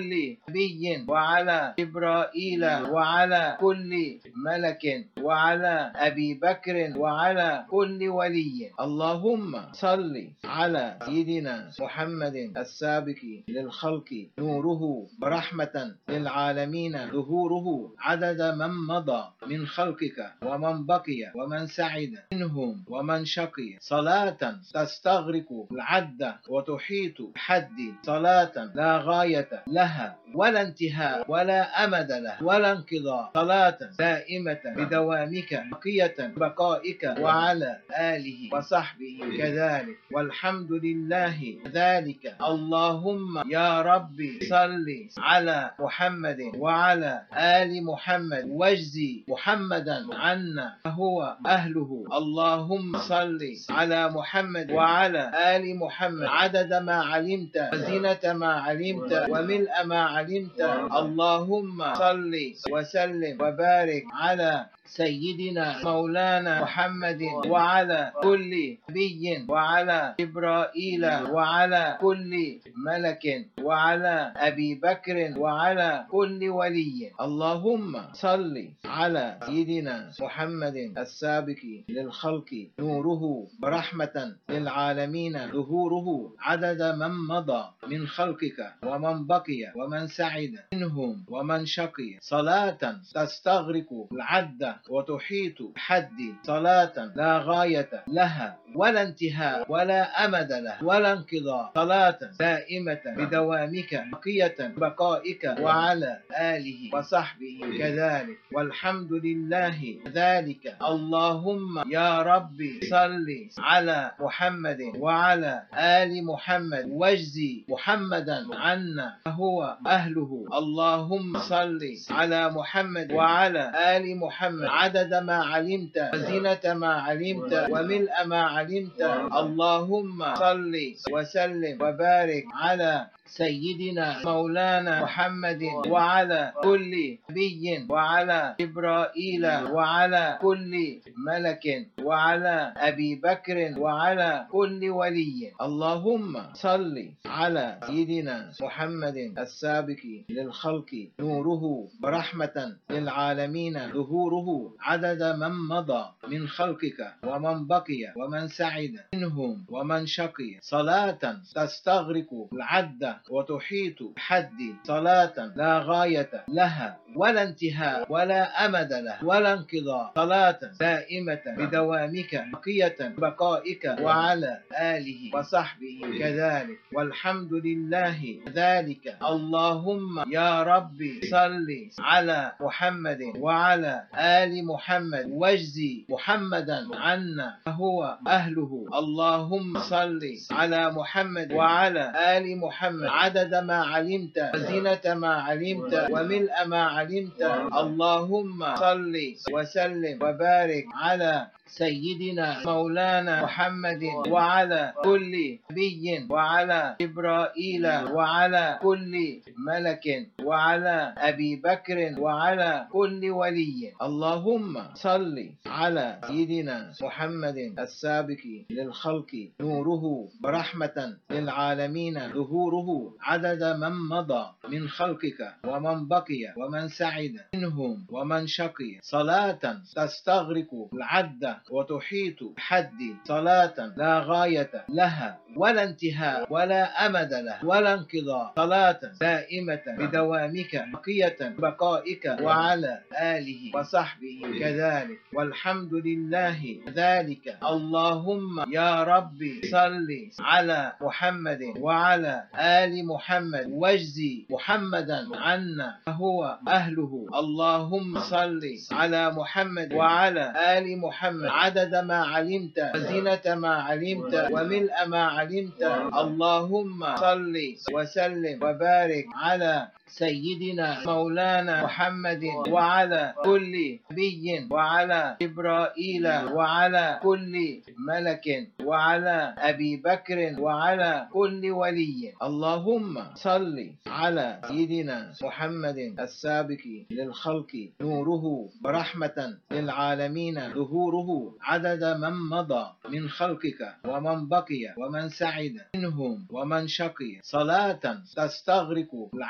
نبي وعلى جبرائيل وعلى كل ملك وعلى أبي بكر وعلى كل ولي. اللهم صل على سيدنا محمد السابق للخلق نوره ورحمة للعالمين ظهوره عدد من مضى من خلقك ومن بقي ومن سعد منهم ومن شقي صلاة تستغرق العد وتحيط بحد صلاة لا غاية لها ولا انتهاء ولا أمد له ولا انقضاء صلاة دائمة بدوامك بقية بقائك وعلى آله وصحبه كذلك والحمد لله ذلك. اللهم يا ربي صل على محمد وعلى آل محمد واجزي محمدا عنا فهو أهله. اللهم صل على محمد وعلى آل محمد عدد ما علمت وزينة ما علمت وملء ما علمت. اللهم صل وسلم وبارك على سيدنا مولانا محمد وعلى كل نبي وعلى جبرائيل وعلى كل ملك وعلى أبي بكر وعلى كل ولي. اللهم صل على سيدنا محمد السابق للخلق نوره ورحمة للعالمين ظهوره عدد من مضى من خلقك ومن بقي ومن سعد منهم ومن شقي صلاة تستغرق العد وتحيط بحد صلاة لا غاية لها ولا انتهاء ولا أمد له ولا انقضاء صلاة دائمة بدوامك بقية بقائك وعلى آله وصحبه كذلك والحمد لله ذلك. اللهم يا ربي صل على محمد وعلى آل محمد واجزي محمدا عنا فهو أهله. اللهم صل على محمد وعلى آل محمد عدد ما علمت وزينة ما علمت وملء ما علمت. اللهم صل وسلم وبارك على سيدنا مولانا محمد وعلى كل نبي وعلى جبرائيل وعلى كل ملك وعلى أبي بكر وعلى كل ولي. اللهم صل على سيدنا محمد السابق للخلق نوره ورحمة للعالمين ظهوره عدد من مضى من خلقك ومن بقي ومن سعد منهم ومن شقي صلاة تستغرق العد وتحيط بحد صلاة لا غاية لها ولا انتهاء ولا أمد له ولا انقضاء صلاة دائمة بدوامك بقية بقائك وعلى آله وصحبه كذلك والحمد لله ذلك. اللهم يا ربي صل على محمد وعلى آل محمد واجزي محمدا عنا فهو أهله. اللهم صل على محمد وعلى آل محمد عدد ما علمت وزينة ما علمت وملء ما علمت. اللهم صل وسلم وبارك على سيدنا مولانا محمد وعلى كل نبي وعلى جبرائيل وعلى كل ملك وعلى أبي بكر وعلى كل ولي. اللهم صل على سيدنا محمد السابق للخلق نوره ورحمة للعالمين ظهوره عدد من مضى من خلقك ومن بقي ومن سعد منهم ومن شقي صلاة تستغرق العد وتحيط بحد صلاة لا غاية لها ولا انتهاء ولا أمد له ولا انقضاء صلاة دائمة بدوامك بقية بقائك وعلى آله وصحبه كذلك والحمد لله ذلك. اللهم يا ربي صل على محمد وعلى آل محمد واجزي محمدا عنا فهو أهله. اللهم صل على محمد وعلى آل محمد عدد ما علمت وزينة ما علمت وملء ما علمت. اللهم صل وسلم وبارك على سيدنا مولانا محمد وعلى كل نبي وعلى جبرائيل وعلى كل ملك وعلى أبي بكر وعلى كل ولي. اللهم صل على سيدنا محمد السابق للخلق نوره ورحمة للعالمين ظهوره عدد من مضى من خلقك ومن بقي ومن سعد منهم ومن شقي صلاة تستغرق العد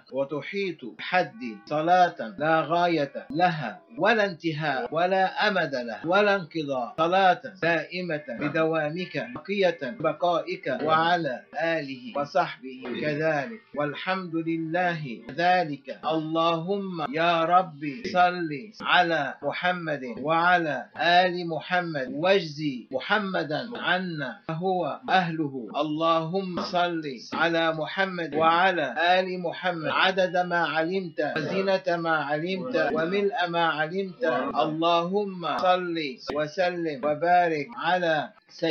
وتحيط بحد صلاة لا غاية لها ولا انتهاء ولا أمد له ولا انقضاء، صلاة دائمة بدوامك بقية بقائك وعلى آله وصحبه كذلك والحمد لله ذلك. اللهم يا ربي صل على محمد وعلى آل محمد واجزي محمدا عنا فهو أهله. اللهم صل على محمد وعلى آل محمد عدد ما علمت وزينة ما علمت وملء ما علمت. اللهم صل وسلم وبارك على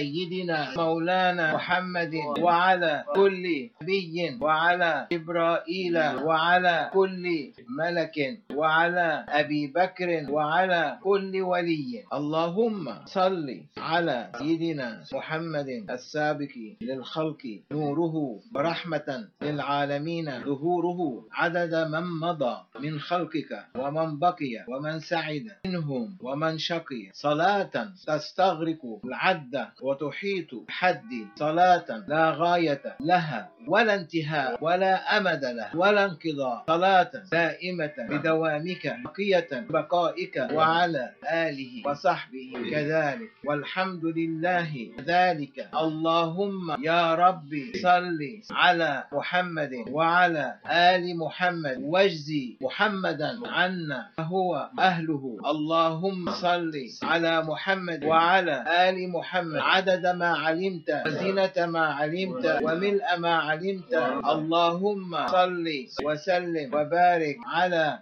سيدنا مولانا محمد وعلى كل نبي وعلى جبرائيل وعلى كل ملك وعلى أبي بكر وعلى كل ولي. اللهم صل على سيدنا محمد السابق للخلق نوره برحمة للعالمين ظهوره عدد من مضى من خلقك ومن بقي ومن سعد منهم ومن شقي، صلاة تستغرق العد وتحيط بحد صلاة لا غاية لها ولا انتهاء ولا أمد له ولا انقضاء، صلاة دائمة بدوامك بقية بقائك وعلى آله وصحبه كذلك والحمد لله ذلك. اللهم يا ربي صل على محمد وعلى آل محمد واجزي محمدا عنا فهو أهله. اللهم صل على محمد وعلى آل محمد عدد ما علمت وزينة ما علمت وملء ما علمت. اللهم صل وسلم وبارك على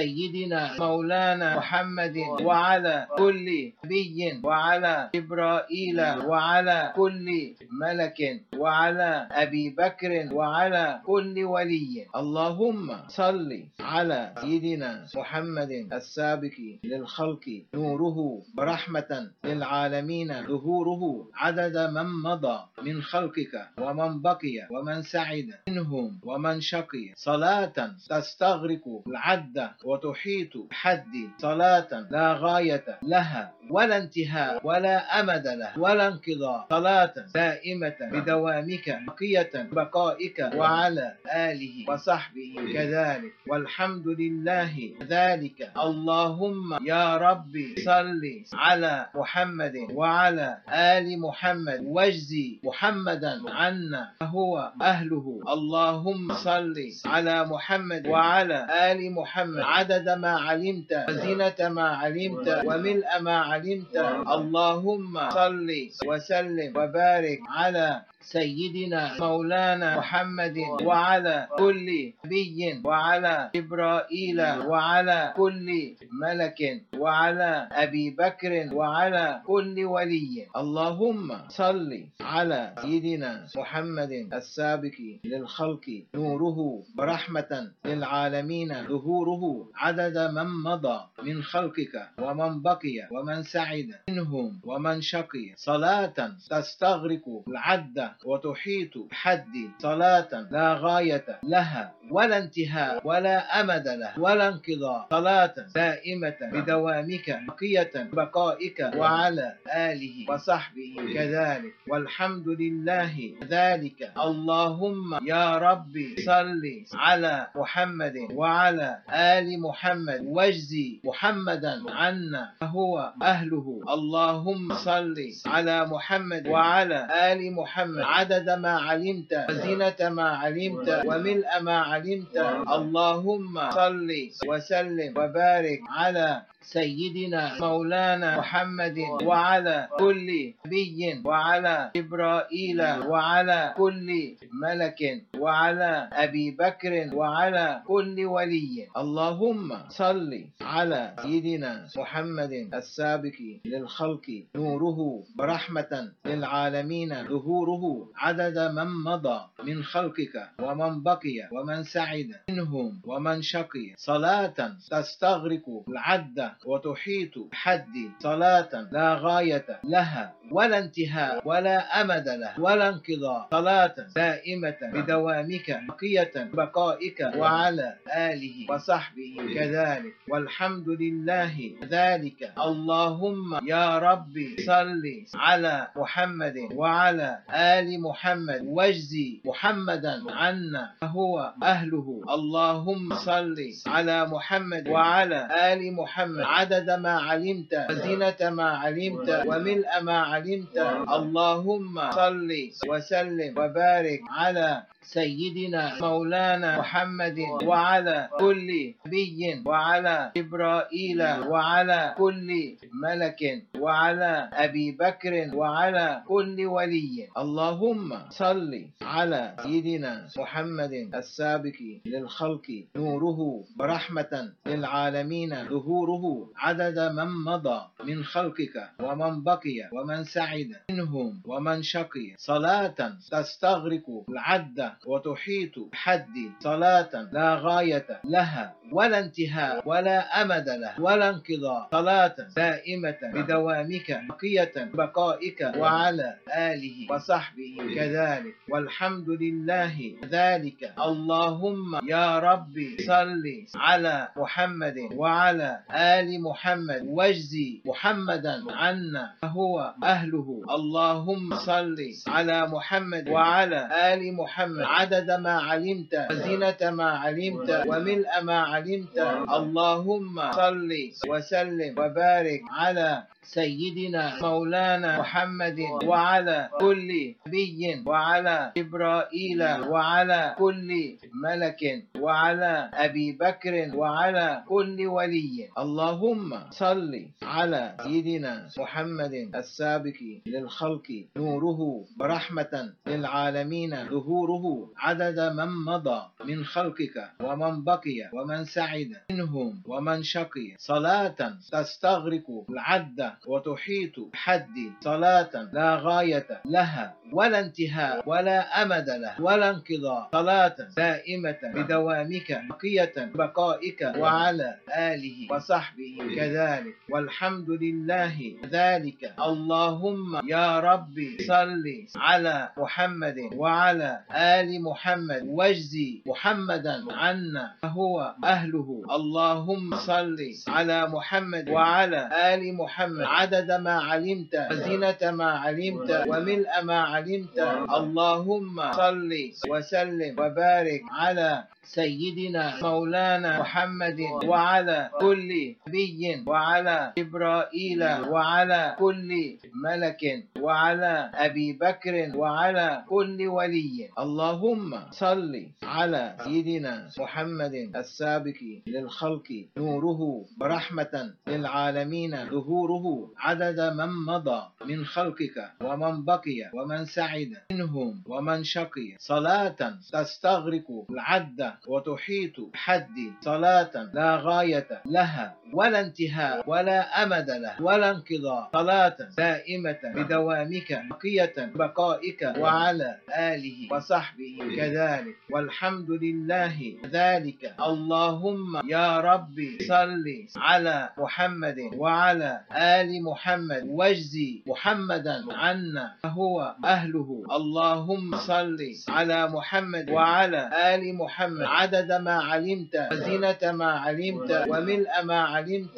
سيدنا مولانا محمد وعلى كل نبي وعلى جبرائيل وعلى كل ملك وعلى أبي بكر وعلى كل ولي. اللهم صل على سيدنا محمد السابق للخلق نوره برحمة للعالمين ظهوره عدد من مضى من خلقك ومن بقي ومن سعد منهم ومن شقي، صلاة تستغرق العد وتحيط بحد صلاة لا غاية لها ولا انتهاء ولا أمد له ولا انقضاء، صلاة دائمة بدوامك بقية بقائك وعلى آله وصحبه كذلك والحمد لله ذلك. اللهم يا ربي صل على محمد وعلى آل محمد واجزي محمدا عنا فهو أهله. اللهم صل على محمد وعلى آل محمد عدد ما علمت وزينة ما علمت وملء ما علمت. اللهم صل وسلم وبارك على سيدنا مولانا محمد وعلى كل نبي وعلى جبرائيل وعلى كل ملك وعلى أبي بكر وعلى كل ولي. اللهم صل على سيدنا محمد السابق للخلق نوره برحمة للعالمين ظهوره عدد من مضى من خلقك ومن بقي ومن سعد منهم ومن شقي، صلاة تستغرق العد وتحيط بحد صلاة لا غاية لها ولا انتهاء ولا أمد له ولا انقضاء، صلاة دائمة بدوامك بقية بقائك وعلى آله وصحبه كذلك والحمد لله ذلك. اللهم يا ربي صل على محمد وعلى آل محمد واجزي محمدا عنا فهو أهله. اللهم صل على محمد وعلى آل محمد عدد ما علمت وزينة ما علمت وملء ما علمت. اللهم صل وسلم وبارك على سيدنا مولانا محمد وعلى كل نبي وعلى جبرائيل وعلى كل ملك وعلى أبي بكر وعلى كل ولي. اللهم صل على سيدنا محمد السابق للخلق نوره برحمة للعالمين ظهوره عدد من مضى من خلقك ومن بقي ومن سعد منهم ومن شقي، صلاة تستغرق العد وتحيط بحد صلاة لا غاية لها ولا انتهاء ولا أمد له ولا انقضاء، صلاة دائمة بدوامك بقية بقائك وعلى آله وصحبه كذلك والحمد لله ذلك. اللهم يا ربي صل على محمد وعلى آل محمد واجزي محمدا عنا فهو أهله. اللهم صل على محمد وعلى آل محمد عدد ما علمت وزينة ما علمت وملء ما علمت. اللهم صل وسلم وبارك على سيدنا مولانا محمد وعلى كل نبي وعلى جبرائيل وعلى كل ملك وعلى أبي بكر وعلى كل ولي. اللهم صل على سيدنا محمد السابق للخلق نوره ورحمة للعالمين ظهوره عدد من مضى من خلقك ومن بقي ومن سعد منهم ومن شقي، صلاة تستغرق العد وتحيط بحد صلاة لا غاية لها ولا انتهاء ولا أمد له ولا انقضاء، صلاة دائمة بدوامك بقية بقائك وعلى آله وصحبه كذلك والحمد لله ذلك. اللهم يا ربي صل على محمد وعلى آل محمد واجزي محمدا عنا فهو أهله. اللهم صل على محمد وعلى آل محمد عدد ما علمت وزينة ما علمت وملء ما علمت. اللهم صل وسلم وبارك على سيدنا مولانا محمد وعلى كل نبي وعلى جبرائيل وعلى كل ملك وعلى أبي بكر وعلى كل ولي. اللهم صل على سيدنا محمد السابق للخلق نوره ورحمة للعالمين ظهوره عدد من مضى من خلقك ومن بقي ومن سعد منهم ومن شقي، صلاة تستغرق العد وتحيط بحد صلاة لا غاية لها ولا انتهاء ولا أمد له ولا انقضاء، صلاة دائمة بدوامك بقية بقائك وعلى آله وصحبه كذلك والحمد لله ذلك. اللهم يا ربي صل على محمد وعلى آل محمد واجزي محمدا عنا فهو أهله. اللهم صل على محمد وعلى آل محمد عدد ما علمت وزينة ما علمت وملء ما علمت. اللهم صل وسلم وبارك على سيدنا مولانا محمد وعلى كل نبي وعلى جبرائيل وعلى كل ملك وعلى أبي بكر وعلى كل ولي. اللهم صل على سيدنا محمد السابق للخلق نوره ورحمة للعالمين ظهوره عدد من مضى من خلقك ومن بقي ومن سعد منهم ومن شقي، صلاة تستغرق العد وتحيط بحد صلاة لا غاية لها ولا انتهاء ولا أمد له ولا انقضاء، صلاة دائمة بدوامك بقية بقائك وعلى آله وصحبه كذلك والحمد لله ذلك. اللهم يا ربي صل على محمد وعلى آل محمد واجزي محمدا عنا فهو أهله. اللهم صل على محمد وعلى آل محمد عدد ما علمت وزينة ما علمت وملء ما علمت.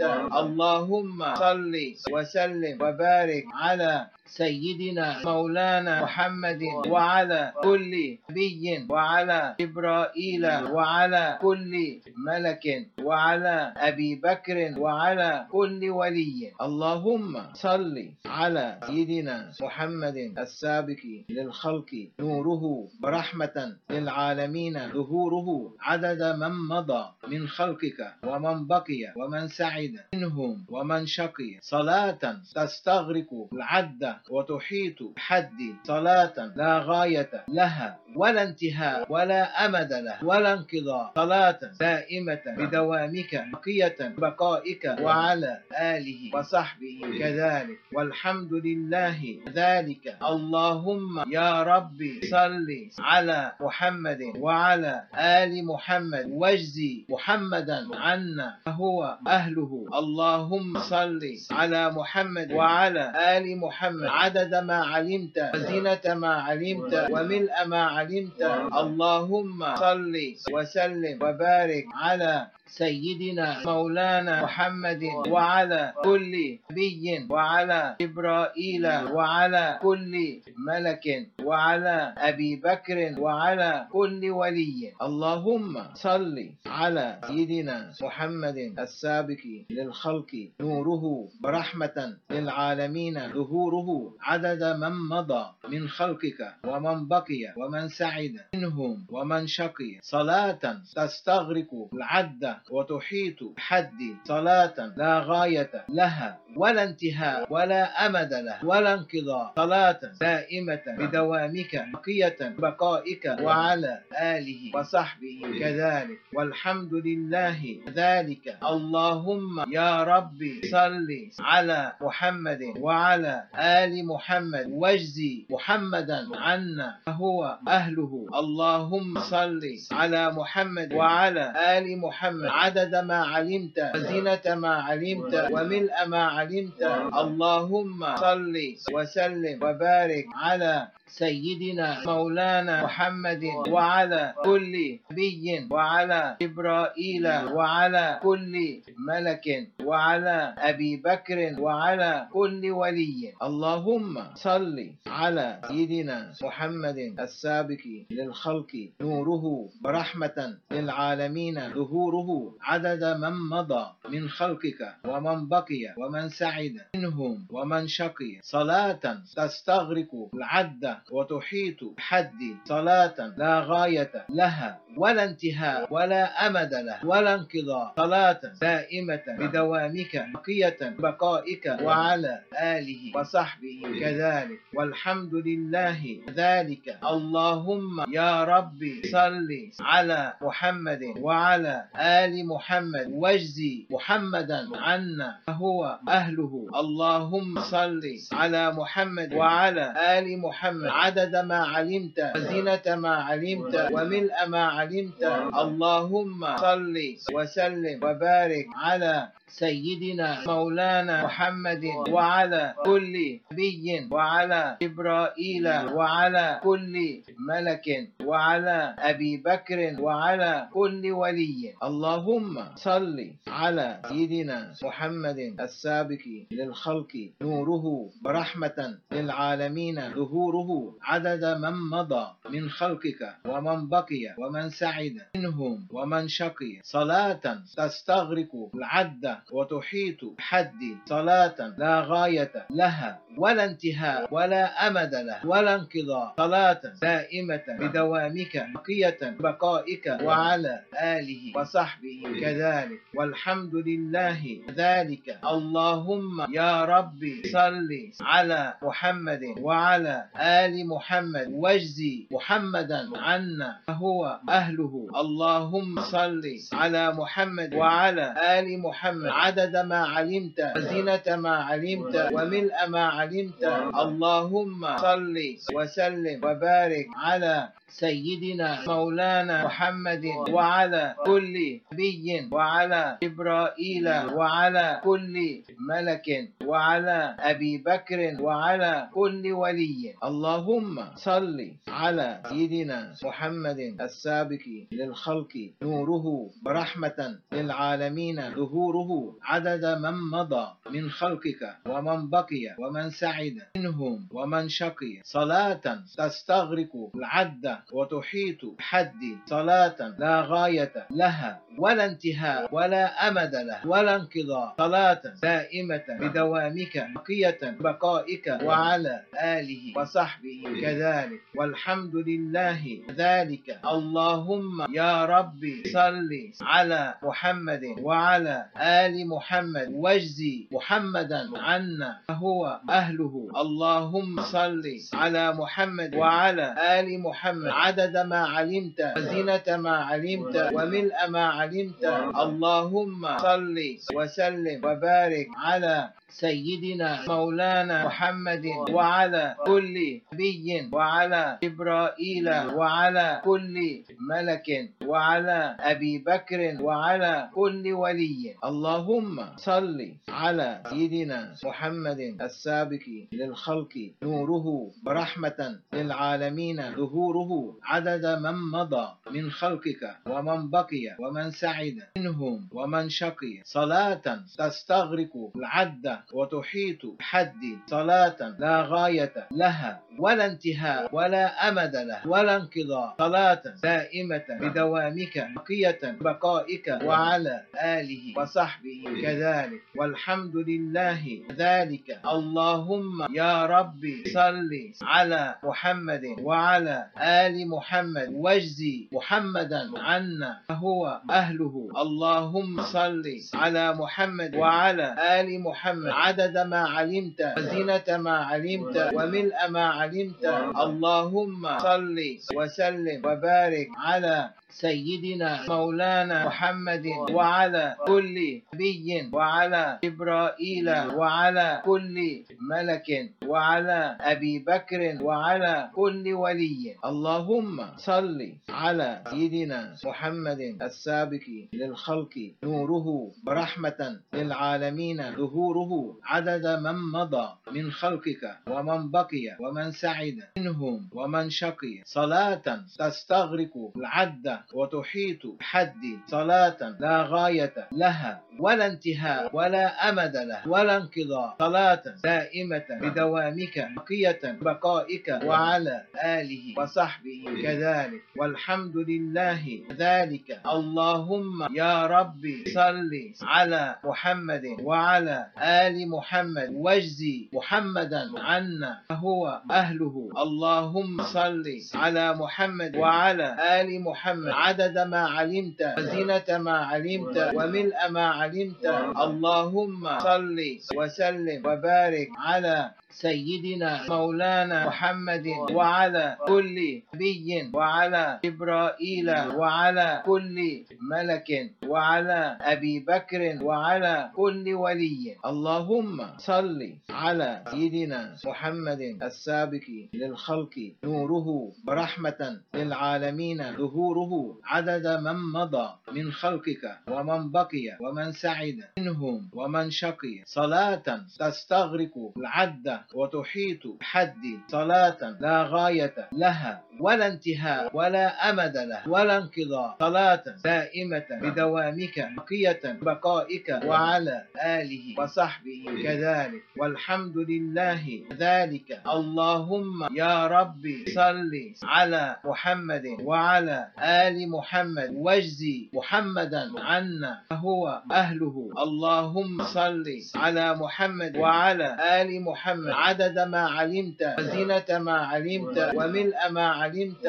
اللهم صل وسلم وبارك على سيدنا مولانا محمد وعلى كل نبي وعلى جبرائيل وعلى كل ملك وعلى أبي بكر وعلى كل ولي. اللهم صل على سيدنا محمد السابق للخلق نوره ورحمة للعالمين ظهوره عدد من مضى من خلقك ومن بقي ومن سعد منهم ومن شقي، صلاة تستغرق العد وتحيط بحد صلاة لا غاية لها ولا انتهاء ولا أمد لها ولا انقضاء، صلاة دائمة بدوامك بقية بقائك وعلى آله وصحبه كذلك والحمد لله ذلك. اللهم يا ربي صل على محمد وعلى آل محمد واجزي محمدا عنا فهو أهله. اللهم صل على محمد وعلى آل محمد عدد ما علمت وزنة ما علمت وملء ما علمت. اللهم صل وسلم وبارك على سيدنا مولانا محمد وعلى كل نبي وعلى جبرائيل وعلى كل ملك وعلى أبي بكر وعلى كل ولي. اللهم صل على سيدنا محمد السابق للخلق نوره ورحمة للعالمين ظهوره عدد من مضى من خلقك ومن بقي ومن سعد منهم ومن شقي، صلاة تستغرق العد وتحيط بحد صلاة لا غاية لها ولا انتهاء ولا أمد لها ولا انقضاء، صلاة دائمة بدوامك بقية بقائك وعلى آله وصحبه كذلك والحمد لله ذلك. اللهم يا ربي صل على محمد وعلى آل محمد واجزي محمدا عنا فهو أهله. اللهم صل على محمد وعلى آل محمد عدد ما علمت وزنة ما علمت وملء ما علمت. اللهم صل وسلم وبارك على سيدنا مولانا محمد وعلى كل نبي وعلى جبرائيل وعلى كل ملك وعلى أبي بكر وعلى كل ولي. اللهم صل على سيدنا محمد السابق للخلق نوره ورحمة للعالمين ظهوره عدد من مضى من خلقك ومن بقي ومن سعد منهم ومن شقي، صلاة تستغرق العد وتحيط بحد صلاة لا غاية لها ولا انتهاء ولا أمد لها ولا انقضاء، صلاة دائمة بدوامك بقية بقائك وعلى آله وصحبه كذلك والحمد لله ذلك. اللهم يا ربي صل على محمد وعلى آل محمد واجزي محمدا عنا فهو أهله. اللهم صل على محمد وعلى آل محمد عدد ما علمت وزنة ما علمت وملء ما علمت. اللهم صل وسلم وبارك على سيدنا مولانا محمد وعلى كل نبي وعلى جبرائيل وعلى كل ملك وعلى أبي بكر وعلى كل ولي. اللهم صل على سيدنا محمد السابق للخلق نوره ورحمة للعالمين ظهوره عدد من مضى من خلقك ومن بقي ومن سعد منهم ومن شقي، صلاة تستغرق العد وتحيط بحد صلاة لا غاية لها ولا انتهاء ولا أمد لها ولا انقضاء، صلاة دائمة بدوامك بقية بقائك وعلى آله وصحبه كذلك والحمد لله ذلك. اللهم يا ربي صل على محمد وعلى آل محمد واجزي محمدا عنا فهو أهله. اللهم صل على محمد وعلى آل محمد عدد ما علمت وزنة ما علمت وملء ما علمت. اللهم صل وسلم وبارك على سيدنا مولانا محمد وعلى كل نبي وعلى جبرائيل وعلى كل ملك وعلى أبي بكر وعلى كل ولي. اللهم صل على سيدنا محمد السابق للخلق نوره ورحمة للعالمين ظهوره عدد من مضى من خلقك ومن بقي ومن سعد منهم ومن شقي، صلاة تستغرق العد وتحيط بحد صلاة لا غاية لها ولا انتهاء ولا أمد لها ولا انقضاء، صلاة دائمة بدوامك بقية بقائك وعلى آله وصحبه كذلك والحمد لله ذلك. اللهم يا ربي صل على محمد وعلى آل محمد واجزي محمدا عنا فهو أهله. اللهم صل على محمد وعلى آل محمد عدد ما علمت وزنة ما علمت وملء ما علمت. اللهم صل وسلم وبارك على سيدنا مولانا محمد وعلى كل نبي وعلى جبرائيل وعلى كل ملك وعلى أبي بكر وعلى كل ولي. اللهم صل على سيدنا محمد السابق للخلق نوره ورحمة للعالمين ظهوره عدد من مضى من خلقك ومن بقي ومن سعد منهم ومن شقي صلاة تستغرق العد وتحيط بحد صلاة لا غاية لها ولا انتهاء ولا أمد له ولا انقضاء صلاة دائمة بدوامك بقية بقائك وعلى آله وصحبه كذلك والحمد لله ذلك. اللهم يا ربي صل على محمد وعلى آل محمد واجزي محمدا عنا فهو أهله. اللهم صل على محمد وعلى آل محمد عدد ما علمت وزنة ما علمت وملء ما علمت. اللهم صل وسلم وبارك على سيدنا مولانا محمد وعلى كل نبي وعلى جبرائيل وعلى كل ملك وعلى أبي بكر وعلى كل ولي. اللهم صل على سيدنا محمد السابق للخلق نوره ورحمة للعالمين ظهوره عدد من مضى من خلقك ومن بقي ومن سعد منهم ومن شقي صلاة تستغرق العد وتحيط بحد صلاة لا غاية لها ولا انتهاء ولا أمد له ولا انقضاء صلاة دائمة بدوامك بقية بقائك وعلى آله وصحبه كذلك والحمد لله ذلك. اللهم يا ربي صل على محمد وعلى آل محمد واجزي محمدا عنا فهو أهله. اللهم صل على محمد وعلى آل محمد عدد ما علمت وزنة ما علمت وملء ما علمت. اللهم صل وسلم وبارك على سيدنا مولانا محمد وعلى كل نبي وعلى جبرائيل وعلى كل ملك وعلى أبي بكر وعلى كل ولي. اللهم صل على سيدنا محمد السابق للخلق نوره ورحمة للعالمين ظهوره عدد من مضى من خلقك ومن بقي ومن سعد منهم ومن شقي صلاة تستغرق العد وتحيط بحد صلاة لا غاية لها ولا انتهاء ولا أمد له ولا انقضاء صلاة دائمة بدوامك بقية بقائك وعلى آله وصحبه كذلك والحمد لله ذلك. اللهم يا ربي صل على محمد وعلى آل محمد واجزي محمدا عنا فهو أهله. اللهم صل على محمد وعلى آل محمد عدد ما علمت وزنة ما علمت وملء ما علمت.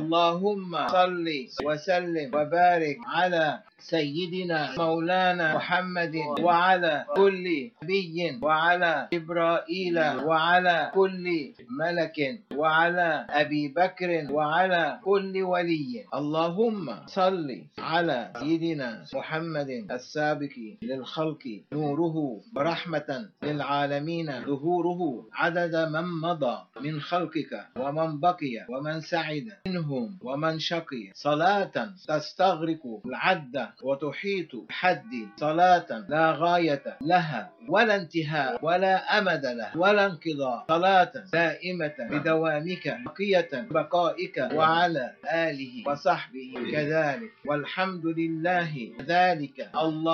اللهم صل وسلم وبارك على سيدنا مولانا محمد وعلى كل نبي وعلى جبرائيل وعلى كل ملك وعلى أبي بكر وعلى كل ولي. اللهم صل على سيدنا محمد السابق للخلق نوره ورحمة للعالمين ظهوره عدد من مضى من خلقك ومن بقي ومن سعد منهم ومن شقي صلاة تستغرق العد وتحيط بحد صلاة لا غاية لها ولا انتهاء ولا أمد له ولا انقضاء صلاة دائمة بدوامك بقية بقائك وعلى آله وصحبه كذلك والحمد لله ذلك.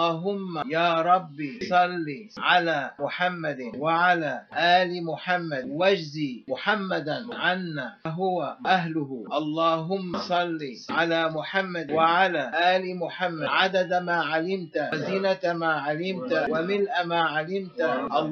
اللهم يا ربي صل على محمد وعلى آل محمد واجزي محمدا عنا فهو أهله. اللهم صل على محمد وعلى آل محمد عدد ما علمت وزينة ما علمت وملء ما علمت.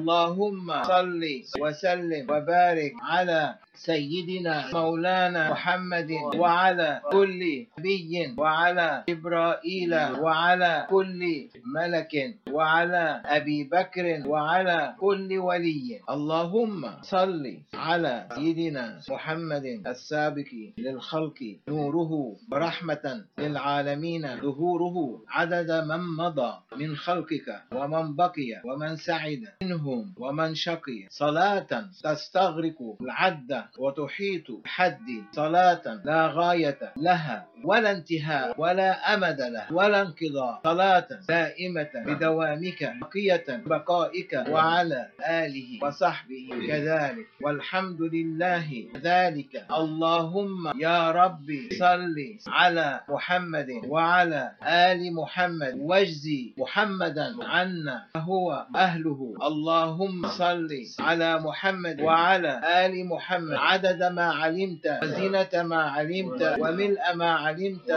اللهم صل وسلم وبارك على سيدنا مولانا محمد وعلى كل نبي وعلى جبرائيل وعلى كل ملك وعلى أبي بكر وعلى كل ولي. اللهم صل على سيدنا محمد السابق للخلق نوره ورحمة للعالمين ظهوره عدد من مضى من خلقك ومن بقي ومن سعد منهم ومن شقي صلاة تستغرق العد وتحيط بحد صلاة لا غاية لها ولا انتهاء ولا أمد له ولا انقضاء صلاة دائمة بدوامك بقية بقائك وعلى آله وصحبه كذلك والحمد لله ذلك. اللهم يا ربي صل على محمد وعلى آل محمد واجزي محمدا عنا فهو أهله. اللهم صل على محمد وعلى آل محمد عدد ما علمت وزينة ما علمت وملء ما علمت.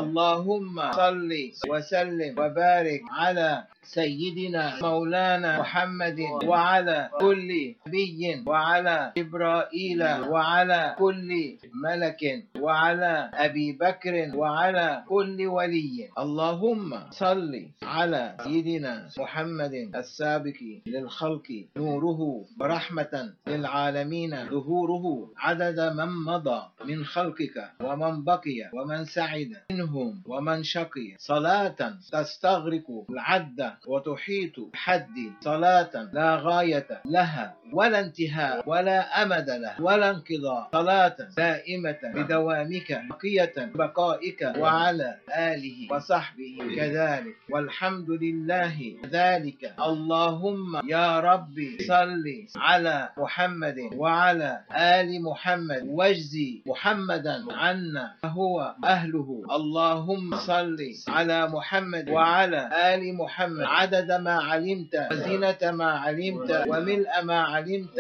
اللهم صل وسلم وبارك على سيدنا مولانا محمد وعلى كل نبي وعلى جبرائيل وعلى كل ملك وعلى أبي بكر وعلى كل ولي. اللهم صل على سيدنا محمد السابق للخلق نوره ورحمة للعالمين ظهوره عدد من مضى من خلقك ومن بقي ومن سعد منهم ومن شقي صلاة تستغرق العد وتحيط بحد صلاة لا غاية لها ولا انتهاء ولا أمد له ولا انقضاء صلاة دائمة بدوامك بقية بقائك وعلى آله وصحبه كذلك والحمد لله ذلك. اللهم يا ربي صل على محمد وعلى آل محمد واجزي محمدا عنا فهو أهله. اللهم صل على محمد وعلى آل محمد عدد ما علمت وزينة ما علمت وملء ما علمت.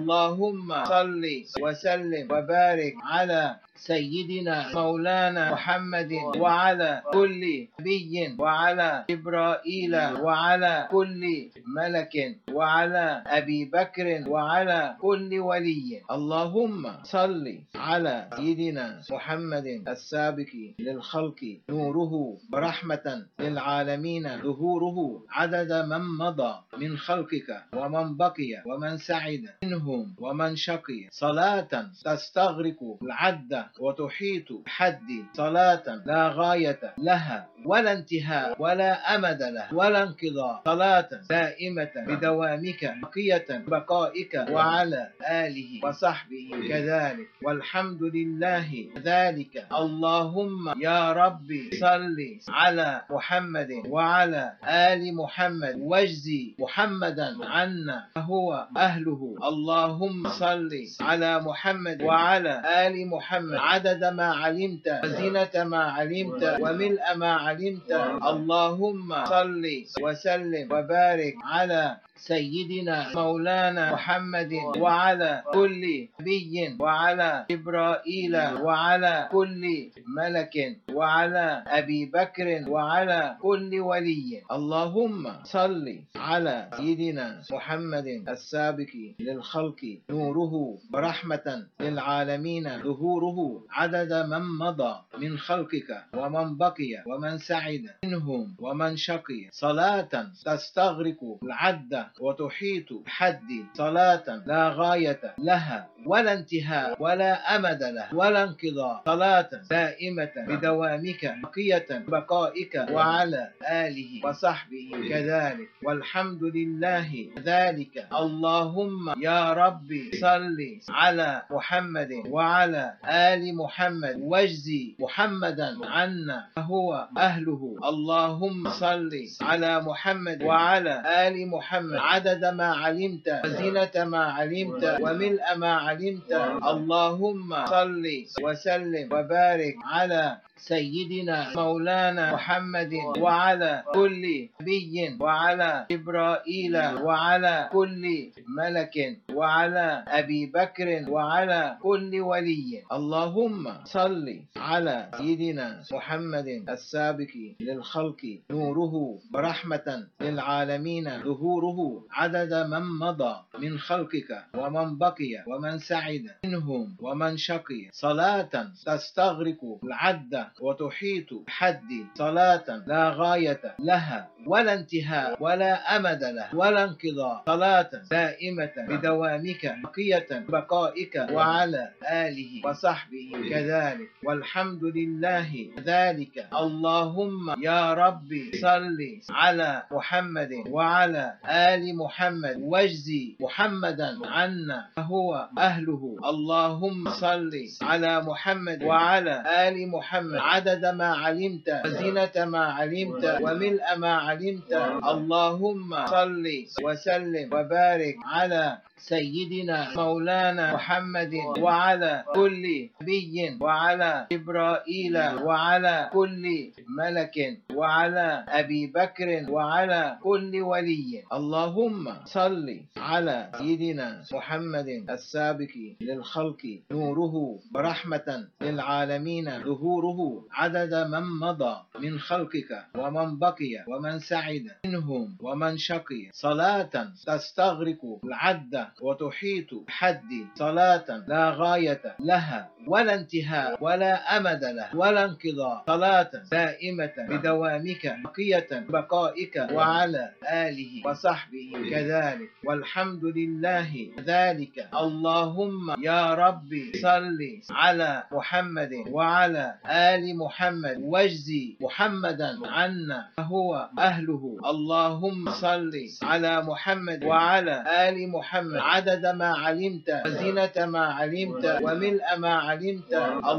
اللهم صل وسلم وبارك على سيدنا مولانا محمد وعلى كل نبي وعلى جبرائيل وعلى كل ملك وعلى أبي بكر وعلى كل ولي. اللهم صل على سيدنا محمد السابق للخلق نوره ورحمة للعالمين ظهوره عدد من مضى من خلقك ومن بقي ومن سعد منهم ومن شقي صلاة تستغرق العد وتحيط بحد صلاة لا غاية لها ولا انتهاء ولا أمد له ولا انقضاء صلاة دائمة بدوامك بقية بقائك وعلى آله وصحبه كذلك والحمد لله ذلك. اللهم يا ربي صل على محمد وعلى آل محمد واجزي محمدا عنا فهو أهله. اللهم صل على محمد وعلى آل محمد عدد ما علمت وزينة ما علمت وملء ما علمت. اللهم صل وسلم وبارك على سيدنا مولانا محمد وعلى كل نبي وعلى جبرائيل وعلى كل ملك وعلى أبي بكر وعلى كل ولي. اللهم صل على سيدنا محمد السابق للخلق نوره ورحمة للعالمين ظهوره عدد من مضى من خلقك ومن بقي ومن سعد منهم ومن شقي صلاة تستغرق العد وتحيط بحد صلاة لا غاية لها ولا انتهاء ولا أمد له ولا انقضاء صلاة دائمة بدوامك بقية بقائك وعلى آله وصحبه كذلك والحمد لله ذلك. اللهم يا ربي صل على محمد وعلى آل محمد واجزي محمدا عنا فهو أهله. اللهم صل على محمد وعلى آل محمد عدد ما علمت وزينة ما علمت وملء ما علمت. اللهم صل وسلم وبارك على سيدنا مولانا محمد وعلى كل نبي وعلى جبرائيل وعلى كل ملك وعلى أبي بكر وعلى كل ولي. اللهم صل على سيدنا محمد السابق للخلق نوره ورحمة للعالمين ظهوره عدد من مضى من خلقك ومن بقي ومن سعد منهم ومن شقي صلاة تستغرق العد وتحيط بحد صلاة لا غاية لها ولا انتهاء ولا أمد له ولا انقضاء صلاة دائمة بدوامك بقية بقائك وعلى آله وصحبه كذلك والحمد لله ذلك. اللهم يا ربي صل على محمد وعلى آل محمد واجزي محمدا عنا فهو أهله. اللهم صل على محمد وعلى آل محمد عدد ما علمت وزينة ما علمت وملء ما علمت. اللهم صل وسلم وبارك على سيدنا مولانا محمد وعلى كل نبي وعلى جبرائيل وعلى كل ملك وعلى أبي بكر وعلى كل ولي. اللهم صل على سيدنا محمد السابق للخلق نوره ورحمة للعالمين ظهوره عدد من مضى من خلقك ومن بقي ومن سعد منهم ومن شقي صلاة تستغرق العد وتحيط بحد صلاة لا غاية لها ولا انتهاء ولا أمد له ولا انقضاء صلاة دائمة بدوامك بقية بقائك وعلى آله وصحبه كذلك والحمد لله ذلك. اللهم يا ربي صل على محمد وعلى آل محمد واجزي محمدا عنا فهو أهله. اللهم صل على محمد وعلى آل محمد عدد ما علمت وزينة ما علمت وملء ما علمت.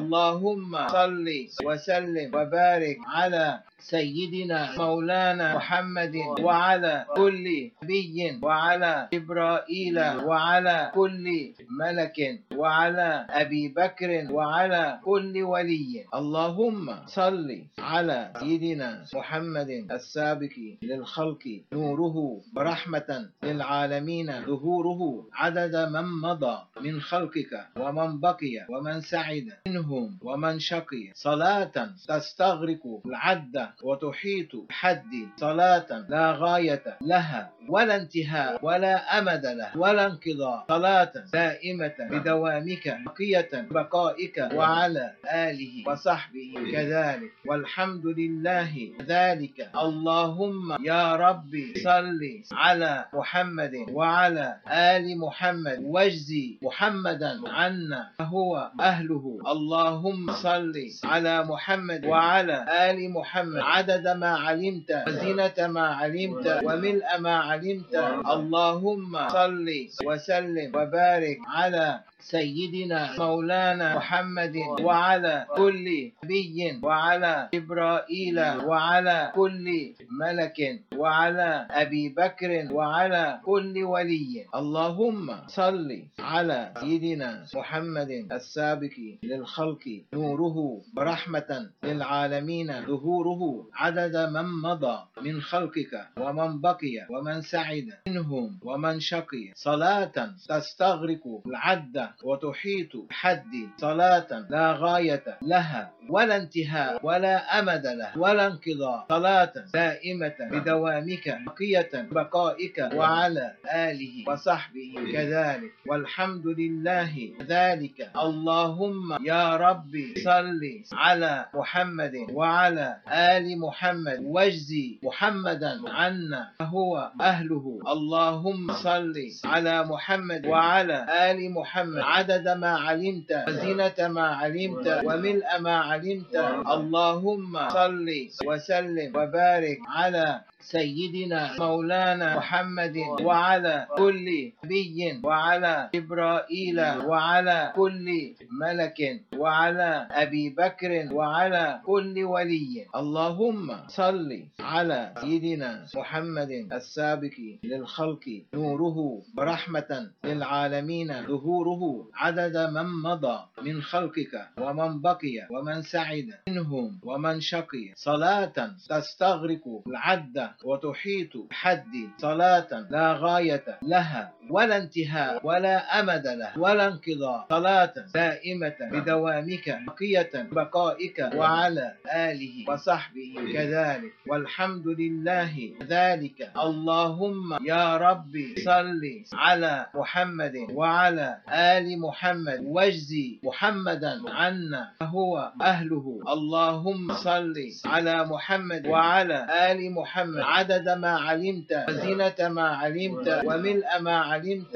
اللهم صل وسلم وبارك على سيدنا مولانا محمد وعلى كل نبي وعلى جبرائيل وعلى كل ملك وعلى أبي بكر وعلى كل ولي. اللهم صل على سيدنا محمد السابق للخلق نوره ورحمة للعالمين ظهوره عدد من مضى من خلقك ومن بقي ومن سعد منهم ومن شقي صلاة تستغرق العد وتحيط بحد صلاة لا غاية لها ولا انتهاء ولا أمد له ولا انقضاء صلاة دائمة بدوامك بقية بقائك وعلى آله وصحبه كذلك والحمد لله ذلك. اللهم يا ربي صل على محمد وعلى آل محمد واجزي محمدا عنا فهو أهله. اللهم صل على محمد وعلى آل محمد عدد ما علمت وزينة ما علمت وملء ما علمت. اللهم صل وسلم وبارك على سيدنا مولانا محمد وعلى كل نبي وعلى جبرائيل وعلى كل ملك وعلى أبي بكر وعلى كل ولي. اللهم صل على سيدنا محمد السابق للخلق نوره ورحمة للعالمين ظهوره عدد من مضى من خلقك ومن بقي ومن سعد منهم ومن شقي صلاة تستغرق العد وتحيط بحد صلاة لا غاية لها ولا انتهاء ولا أمد له ولا انقضاء صلاة دائمة بدوامك بقية بقائك وعلى آله وصحبه كذلك والحمد لله ذلك. اللهم يا ربي صل على محمد وعلى آل محمد واجزي محمدا عنا فهو أهله. اللهم صل على محمد وعلى آل محمد عدد ما علمت وزينة ما علمت وملء ما علمت. اللهم صل وسلم وبارك على سيدنا مولانا محمد وعلى كل نبي وعلى جبرائيل وعلى كل ملك وعلى أبي بكر وعلى كل ولي. اللهم صل على سيدنا محمد السابق للخلق نوره ورحمة للعالمين ظهوره عدد من مضى من خلقك ومن بقي ومن سعد منهم ومن شقي صلاة تستغرق العد وتحيط بحد صلاة لا غاية لها ولا انتهاء ولا أمد له ولا انقضاء صلاة دائمة بدوامك بقية بقائك وعلى آله وصحبه كذلك والحمد لله ذلك. اللهم يا ربي صل على محمد وعلى آل محمد واجزي محمدا عنا فهو أهله. اللهم صل على محمد وعلى آل محمد عدد ما علمت وزنة ما علمت وملء ما علمت.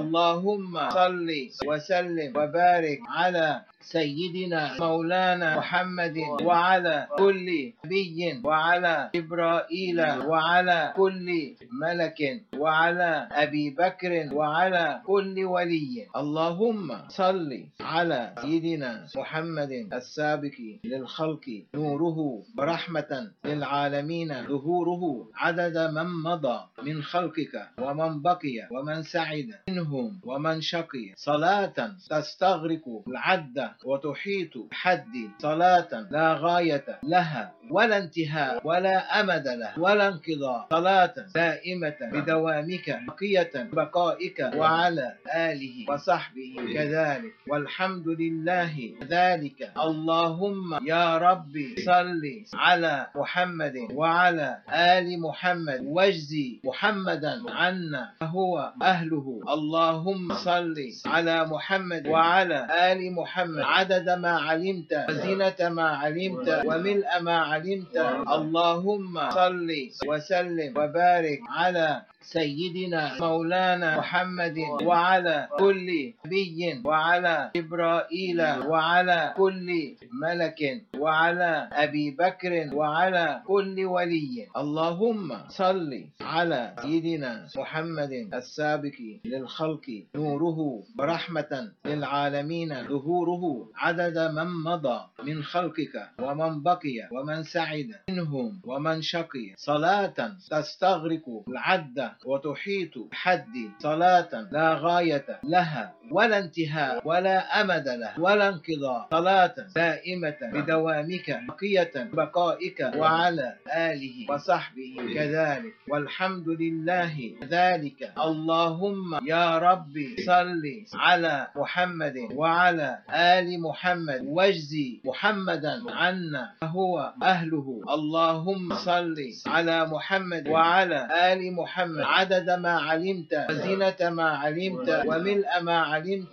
اللهم صل وسلم وبارك على سيدنا مولانا محمد وعلى كل نبي وعلى جبرائيل وعلى كل ملك وعلى أبي بكر وعلى كل ولي. اللهم صل على سيدنا محمد السابق للخلق نوره ورحمة للعالمين ظهوره عدد من مضى من خلقك ومن بقي ومن سعد منهم ومن شقي صلاة تستغرق العد وتحيط بحد صلاة لا غاية لها ولا انتهاء ولا أمد له ولا انقضاء صلاة دائمة بدوامك بقية بقائك وعلى آله وصحبه كذلك والحمد لله ذلك. اللهم يا ربي صل على محمد وعلى آل محمد واجزي محمدا عنا فهو أهله. اللهم صل على محمد وعلى آل محمد عدد ما علمت وزنة ما علمت وملء ما علمت. اللهم صل وسلم وبارك على سيدنا مولانا محمد وعلى كل نبي وعلى جبرائيل وعلى كل ملك وعلى أبي بكر وعلى كل ولي. اللهم صل على سيدنا محمد السابق للخلق نوره ورحمة للعالمين ظهوره عدد من مضى من خلقك ومن بقي ومن سعد منهم ومن شقي صلاة تستغرق العد وتحيط بحد صلاة لا غاية لها ولا انتهاء ولا أمد له ولا انقضاء صلاة دائمة بدوامك بقية بقائك وعلى آله وصحبه كذلك والحمد لله ذلك. اللهم يا ربي صل على محمد وعلى آل محمد واجزي محمدا عنا فهو أهله. اللهم صل على محمد وعلى آل محمد عدد ما علمت وزنة ما علمت وملء ما علمت.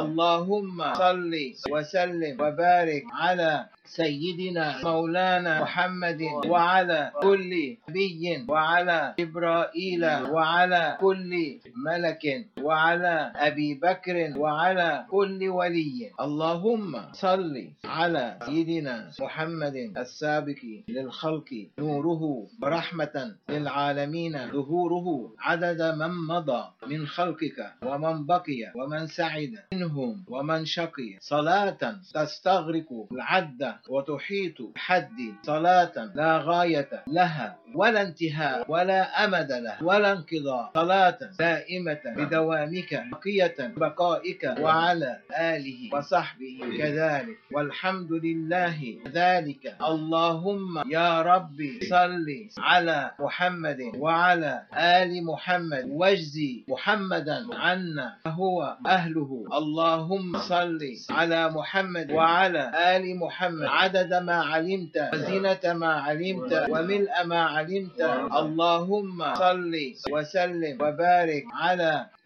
اللهم صل وسلم وبارك على سيدنا مولانا محمد وعلى كل نبي وعلى جبرائيل وعلى كل ملك وعلى أبي بكر وعلى كل ولي. اللهم صل على سيدنا محمد السابق للخلق نوره ورحمة للعالمين ظهوره عدد من مضى من خلقك ومن بقي ومن سعد منهم ومن شقي صلاة تستغرق العد وتحيط بحد صلاة لا غاية لها ولا انتهاء ولا أمد له ولا انقضاء صلاة دائمة بدوامك بقية بقائك وعلى آله وصحبه كذلك والحمد لله ذلك. اللهم يا ربي صل على محمد وعلى آل محمد واجزي محمدا عنا فهو أهله. اللهم صل على محمد وعلى آل محمد عدد ما علمت وزنة ما علمت وملء ما علمت. اللهم صل وسلم وبارك على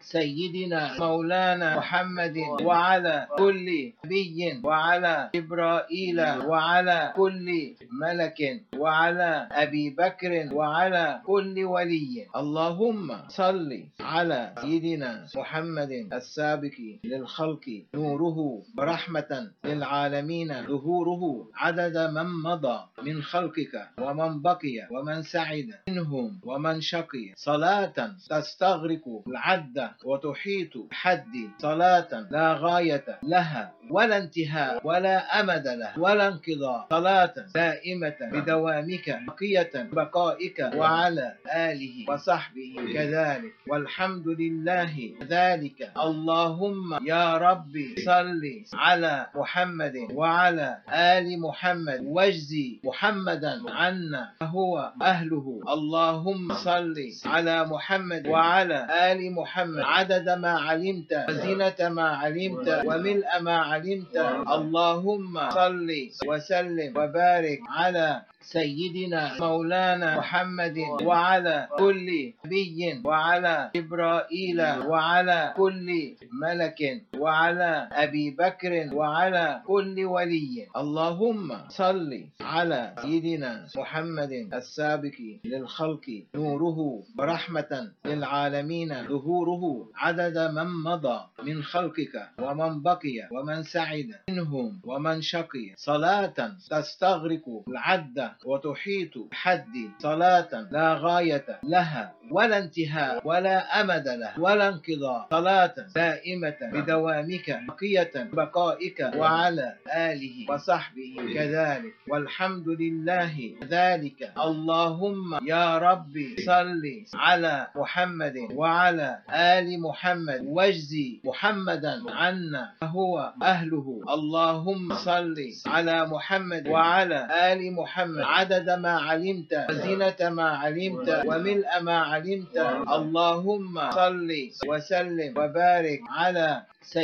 سيدنا مولانا محمد وعلى كل نبي وعلى جبرائيل وعلى كل ملك وعلى أبي بكر وعلى كل ولي. اللهم صل على سيدنا محمد السابق للخلق نوره ورحمة للعالمين ظهوره عدد من مضى من خلقك ومن بقي ومن سعد منهم ومن شقي صلاة تستغرق العد وتحيط حد صلاة لا غاية لها ولا انتهاء ولا أمد له ولا انقضاء صلاة دائمة بدوامك بقية بقائك وعلى آله وصحبه كذلك والحمد لله ذلك. اللهم يا ربي صل على محمد وعلى آل محمد واجزي محمدا عنا فهو أهله. اللهم صل على محمد وعلى آل محمد عدد ما علمت وزينة ما علمت وملء ما علمت. اللهم صل وسلم وبارك على سيدنا مولانا محمد وعلى كل نبي وعلى جبرائيل وعلى كل ملك وعلى أبي بكر وعلى كل ولي. اللهم صل على سيدنا محمد السابق للخلق نوره ورحمة للعالمين ظهوره عدد من مضى من خلقك ومن بقي ومن سعد منهم ومن شقي صلاة تستغرق العد وتحيط حد صلاة لا غاية لها ولا انتهاء ولا أمد له ولا انقضاء صلاة دائمة بدوامك بقية بقائك وعلى آله وصحبه كذلك والحمد لله ذلك. اللهم يا ربي صل على محمد وعلى آل محمد واجزي محمدا عنا فهو أهله. اللهم صل على محمد وعلى آل محمد عدد ما علمت وزينة ما علمت وملء ما علمت. اللهم صل وسلم وبارك على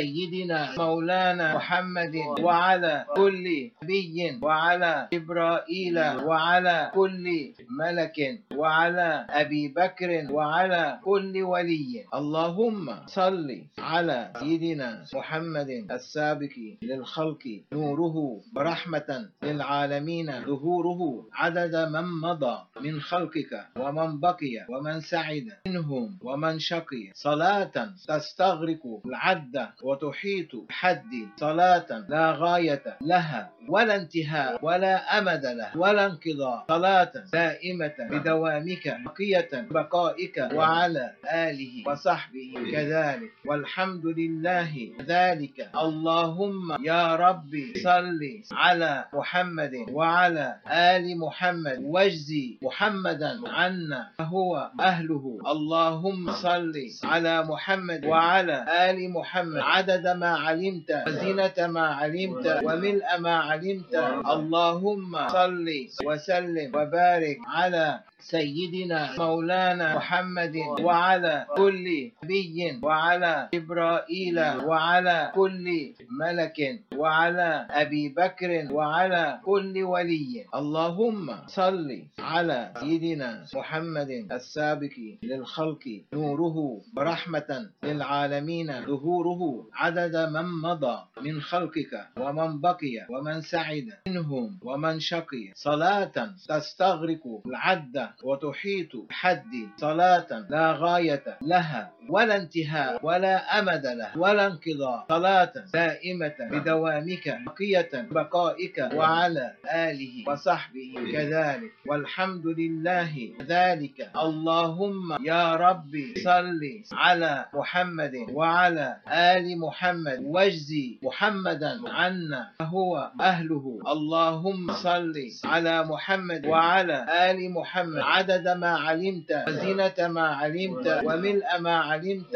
سيدنا مولانا محمد وعلى كل نبي وعلى جبرائيل وعلى كل ملك وعلى أبي بكر وعلى كل ولي. اللهم صل على سيدنا محمد السابق للخلق نوره ورحمة للعالمين ظهوره عدد من مضى من خلقك ومن بقي ومن سعد منهم ومن شقي صلاة تستغرق العد وتحيط حد صلاة لا غاية لها ولا انتهاء ولا أمد له ولا انقضاء صلاة دائمة بدوامك بقية بقائك وعلى آله وصحبه كذلك والحمد لله ذلك. اللهم يا ربي صل على محمد وعلى آل محمد واجزي محمدا عنا فهو أهله. اللهم صل على محمد وعلى آل محمد عدد ما علمت وزينة ما علمت وملء ما علمت. اللهم صل وسلم وبارك على سيدنا مولانا محمد وعلى كل نبي وعلى جبرائيل وعلى كل ملك وعلى أبي بكر وعلى كل ولي. اللهم صل على سيدنا محمد السابق للخلق نوره ورحمة للعالمين ظهوره عدد من مضى من خلقك ومن بقي ومن سعد منهم ومن شقي صلاة تستغرق العد وتحيط حد صلاة لا غاية لها ولا انتهاء ولا أمد له ولا انقضاء صلاة دائمة بدوامك بقية بقائك وعلى آله وصحبه كذلك والحمد لله ذلك. اللهم يا ربي صل على محمد وعلى آل محمد واجزي محمدا عنا فهو أهله. اللهم صل على محمد وعلى آل محمد عدد ما علمت وزينة ما علمت وملء ما علمت.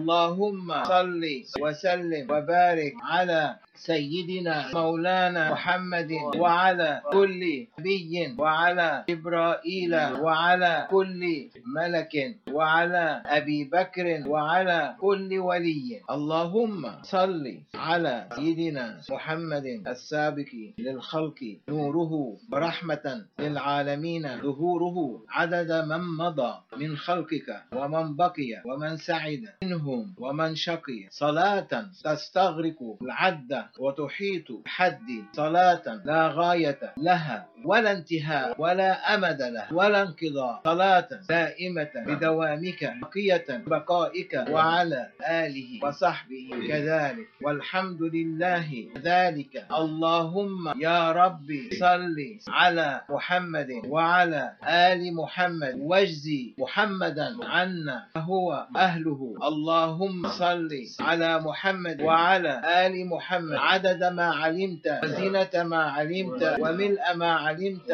اللهم صل وسلم وبارك على سيدنا مولانا محمد وعلى كل نبي وعلى جبرائيل وعلى كل ملك وعلى أبي بكر وعلى كل ولي. اللهم صل على سيدنا محمد السابق للخلق نوره ورحمة للعالمين ظهوره نوره عدد من مضى من خلقك ومن بقي ومن سعد منهم ومن شقي، صلاة تستغرق العد وتحيط بحد، صلاة لا غاية لها ولا انتهاء ولا أمد له ولا انقضاء، صلاة دائمة بدوامك بقية بقائك وعلى آله وصحبه كذلك، والحمد لله ذلك. اللهم يا ربي صل على محمد وعلى آل محمد واجزي محمدا عنا فهو أهله. اللهم صل على محمد وعلى آل محمد عدد ما علمت وزينة ما علمت وملء ما علمت.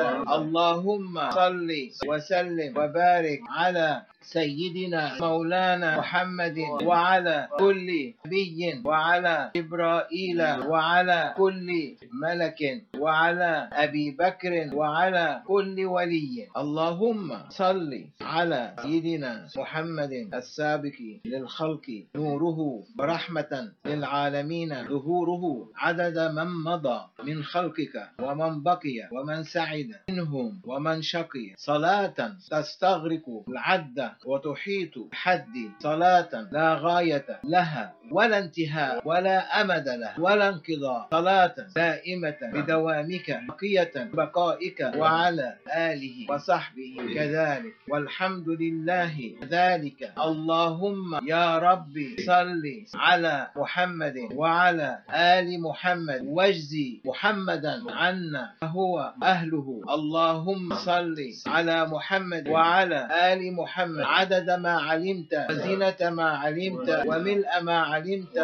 اللهم صل وسلم وبارك على سيدنا مولانا محمد وعلى كل نبي وعلى جبرائيل وعلى كل ملك وعلى أبي بكر وعلى كل ولي. اللهم صل على سيدنا محمد السابق للخلق نوره ورحمة للعالمين ظهوره عدد من مضى من خلقك ومن بقي ومن سعد منهم ومن شقي، صلاة تستغرق العد وتحيط بحد، صلاة لا غاية لها ولا انتهاء ولا أمد له ولا انقضاء، صلاة دائمة بدوامك بقية بقائك وعلى آله وصحبه كذلك، والحمد لله ذلك. اللهم يا ربي صل على محمد وعلى آل محمد واجزي محمدا عنا فهو أهله. اللهم صل على محمد وعلى آل محمد عدد ما علمت وزينة ما علمت وملء ما علمت.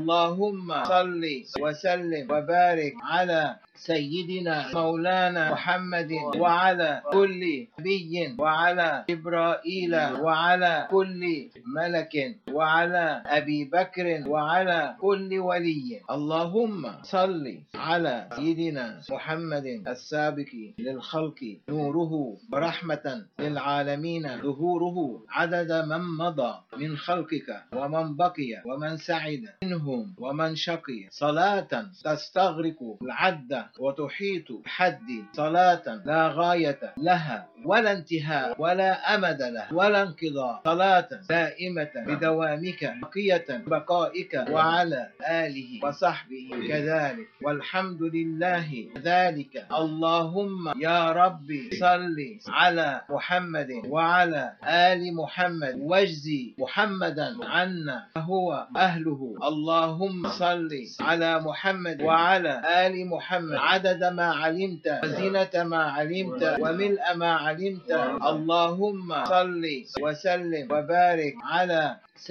اللهم صل وسلم وبارك على سيدنا مولانا محمد وعلى كل نبي وعلى جبرائيل وعلى كل ملك وعلى أبي بكر وعلى كل ولي. اللهم صل على سيدنا محمد السابق للخلق نوره ورحمة للعالمين ظهوره عدد من مضى من خلقك ومن بقي ومن سعد منهم ومن شقي، صلاة تستغرق العد وتحيط بحد، صلاة لا غاية لها ولا انتهاء ولا أمد له ولا انقضاء، صلاة دائمة بدوامك بقية بقائك وعلى آله وصحبه كذلك، والحمد لله ذلك. اللهم يا ربي صل على محمد وعلى آل محمد واجزي محمدا عنا فهو أهله. اللهم صل على محمد وعلى آل محمد عدد ما علمت وزينة ما علمت وملء ما علمت. اللهم صل وسلم وبارك على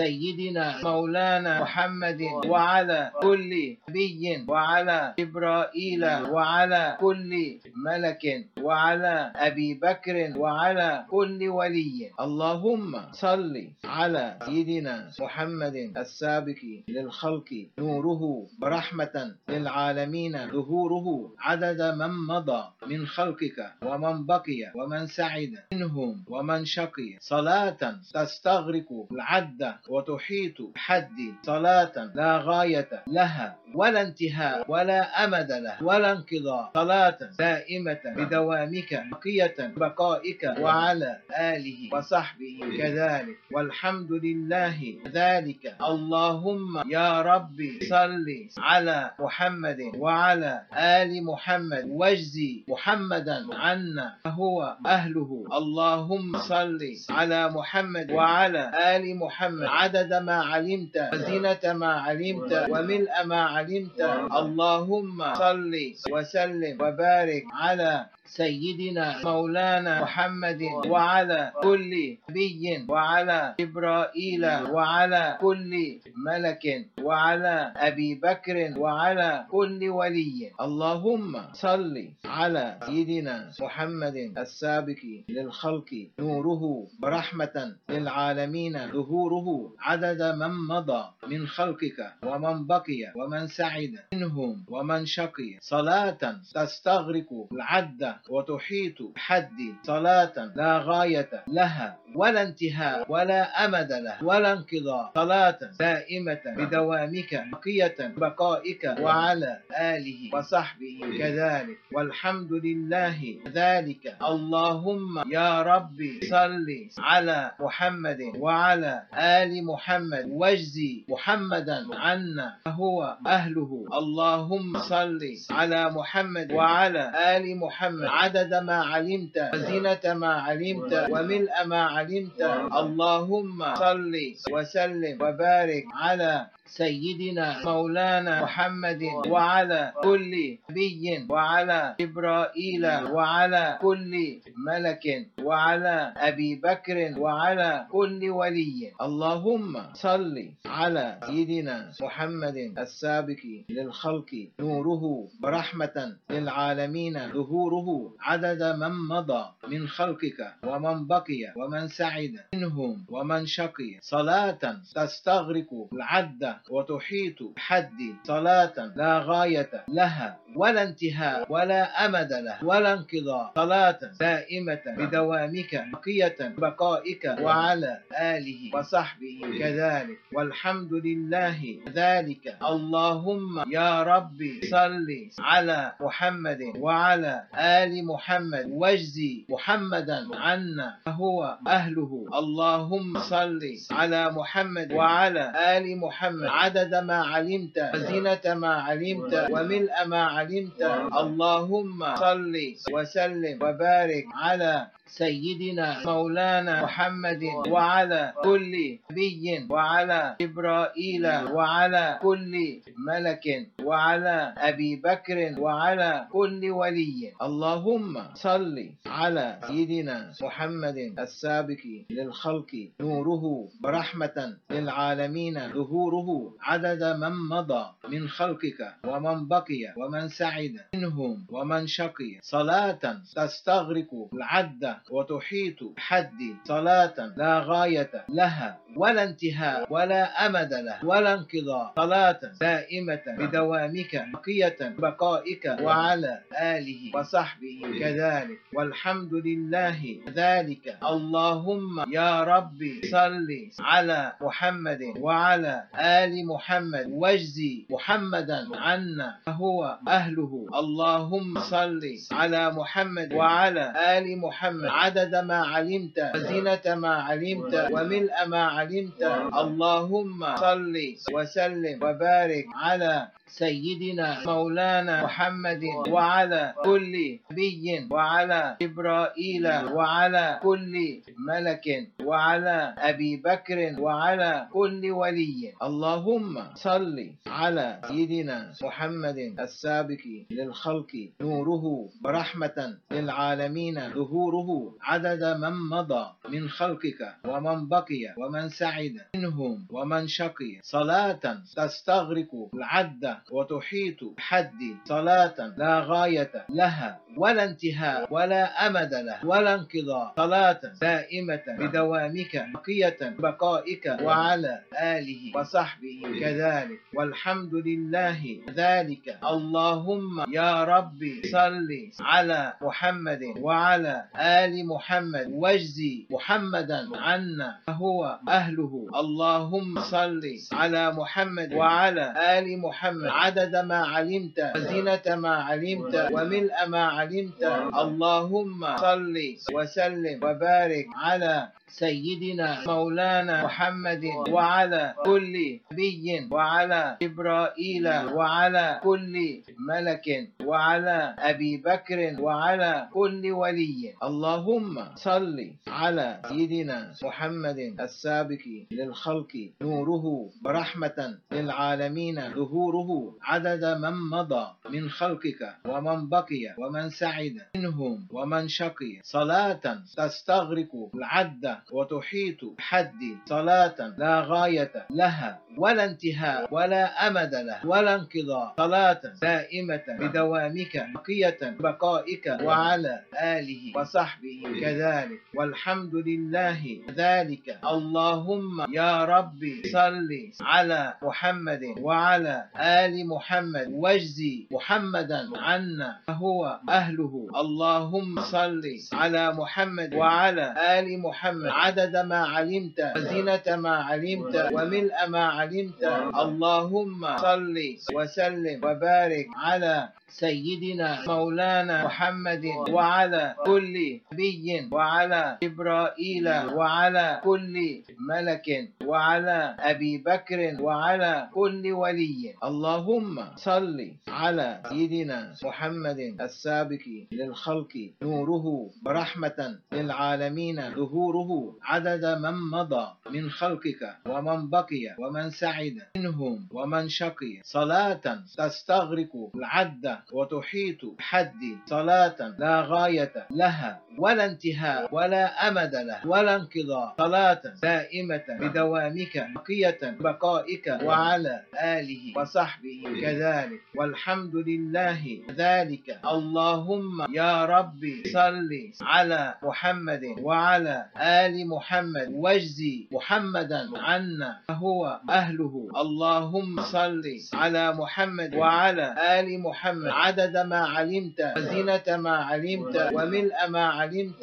سيدنا مولانا محمد وعلى كل نبي وعلى جبرائيل وعلى كل ملك وعلى أبي بكر وعلى كل ولي. اللهم صل على سيدنا محمد السابق للخلق نوره ورحمة للعالمين ظهوره عدد من مضى من خلقك ومن بقي ومن سعد منهم ومن شقي، صلاة تستغرق العد وتحيط بحد، صلاة لا غاية لها ولا انتهاء ولا أمد له ولا انقضاء، صلاة دائمة بدوامك بقية بقائك وعلى آله وصحبه كذلك، والحمد لله ذلك. اللهم يا ربي صل على محمد وعلى آل محمد واجزي محمدا عنا فهو أهله. اللهم صل على محمد وعلى آل محمد عدد ما علمت وزينة ما علمت وملء ما علمت. اللهم صل وسلم وبارك على سيدنا مولانا محمد وعلى كل نبي وعلى جبرائيل وعلى كل ملك وعلى أبي بكر وعلى كل ولي. اللهم صل على سيدنا محمد السابق للخلق نوره ورحمة للعالمين ظهوره عدد من مضى من خلقك ومن بقي ومن سعد منهم ومن شقي، صلاة تستغرق العد العد وتحيط بحد صلاة لا غاية لها ولا انتهاء ولا أمد له ولا انقضاء، صلاة دائمة بدوامك بقية بقائك وعلى آله وصحبه كذلك والحمد لله ذلك. اللهم يا ربي صل على محمد وعلى آل محمد واجزي محمدا عنا فهو أهله. اللهم صل على محمد وعلى آل محمد عدد ما علمت وزينة ما علمت وملء ما علمت. اللهم صل وسلم وبارك على سيدنا مولانا محمد وعلى كل نبي وعلى جبرائيل وعلى كل ملك وعلى أبي بكر وعلى كل ولي. اللهم صل على سيدنا محمد السابق للخلق نوره ورحمة للعالمين ظهوره عدد من مضى من خلقك ومن بقي ومن سعد منهم ومن شقي، صلاة تستغرق العد وتحيط بحد صلاة لا غاية لها ولا انتهاء ولا أمد له ولا انقضاء، صلاة دائمة بدوامك بقية بقائك وعلى آله وصحبه كذلك والحمد لله ذلك. اللهم يا ربي صل على محمد وعلى آل محمد واجزي محمدا عنا فهو أهله. اللهم صل على محمد وعلى آل محمد عدد ما علمت وزينة ما علمت وملء ما علمت. اللهم صل وسلم وبارك على سيدنا مولانا محمد وعلى كل نبي وعلى جبرائيل وعلى كل ملك وعلى أبي بكر وعلى كل ولي. اللهم صل على سيدنا محمد السابق للخلق نوره ورحمة للعالمين ظهوره عدد من مضى من خلقك ومن بقي ومن سعد منهم ومن شقي، صلاة تستغرق العد وتحيط بحد صلاة لا غاية لها ولا انتهاء ولا أمد له ولا انقضاء، صلاة دائمة بدوامك بقية بقائك وعلى آله وصحبه كذلك والحمد لله ذلك. اللهم يا ربي صل على محمد وعلى آل محمد واجزي محمدا عنا فهو أهله. اللهم صل على محمد وعلى آل محمد عدد ما علمت وزينة ما علمت وملء ما علمت. اللهم صل وسلم وبارك على سيدنا مولانا محمد وعلى كل نبي وعلى جبرائيل وعلى كل ملك وعلى أبي بكر وعلى كل ولي. اللهم صل على سيدنا محمد السابق للخلق نوره ورحمة للعالمين ظهوره عدد من مضى من خلقك ومن بقي ومن سعد منهم ومن شقي، صلاة تستغرق العد وتحيط بحد صلاة لا غاية لها ولا انتهاء ولا أمد له ولا انقضاء، صلاة دائمة بدوامك بقية بقائك وعلى آله وصحبه كذلك والحمد لله ذلك. اللهم يا ربي صل على محمد وعلى آل محمد واجزي محمدا عنا فهو أهله. اللهم صل على محمد وعلى آل محمد عدد ما علمت وزينة ما علمت وملء ما علمت. اللهم صل وسلم وبارك على سيدنا مولانا محمد وعلى كل نبي وعلى جبرائيل وعلى كل ملك وعلى أبي بكر وعلى كل ولي. اللهم صل على سيدنا محمد السابق للخلق نوره ورحمة للعالمين ظهوره عدد من مضى من خلقك ومن بقي ومن سعد منهم ومن شقي، صلاة تستغرق العد وتحيط بحد صلاة لا غاية لها ولا انتهاء ولا أمد له ولا انقضاء، صلاة دائمة بدوامك بقية بقائك وعلى آله وصحبه كذلك والحمد لله ذلك. اللهم يا ربي صل على محمد وعلى آل محمد واجزي محمدا عنا فهو أهله. اللهم صل على محمد وعلى آل محمد عدد ما علمت وزنة ما علمت وملء ما علمت. اللهم صل وسلم وبارك على سيدنا مولانا محمد وعلى كل نبي وعلى جبرائيل وعلى كل ملك وعلى أبي بكر وعلى كل ولي. اللهم صل على سيدنا محمد السابق للخلق نوره ورحمة للعالمين ظهوره عدد من مضى من خلقك ومن بقي ومن سعد منهم ومن شقي، صلاة تستغرق العد وتحيط بحد، صلاة لا غاية لها ولا انتهاء ولا أمد له ولا انقضاء، صلاة دائمة بدوامك بقية بقائك وعلى آله وصحبه كذلك والحمد لله ذلك. اللهم يا ربي صل على محمد وعلى آل محمد واجزي محمدا عنا فهو أهله. اللهم صل على محمد وعلى آل محمد عدد ما علمت وزنة ما علمت وملء ما علمت.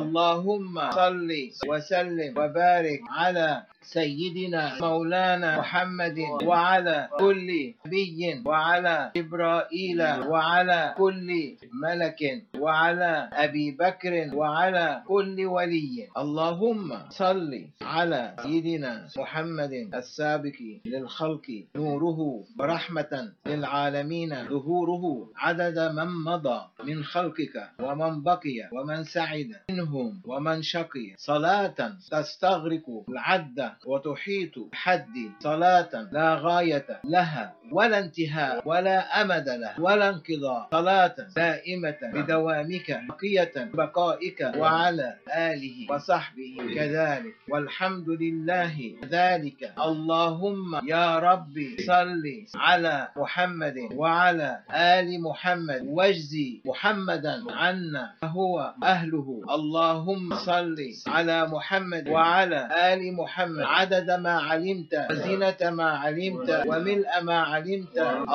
اللهم صل وسلم وبارك على سيدنا مولانا محمد وعلى كل نبي وعلى جبرائيل وعلى كل ملك وعلى أبي بكر وعلى كل ولي. اللهم صل على سيدنا محمد السابق للخلق نوره ورحمة للعالمين ظهوره عدد من مضى من خلقك ومن بقي ومن سعد منهم ومن شقي، صلاة تستغرق العد وتحيط بحد، صلاة لا غاية لها ولا انتهاء ولا أمد له ولا انقضاء، صلاة دائمة بدوامك بقية بقائك وعلى آله وصحبه كذلك والحمد لله ذلك. اللهم يا ربي صل على محمد وعلى آل محمد واجزي محمدا عنا فهو أهله. اللهم صل على محمد وعلى آل محمد عدد ما علمت وزنة ما علمت وملء ما علمت.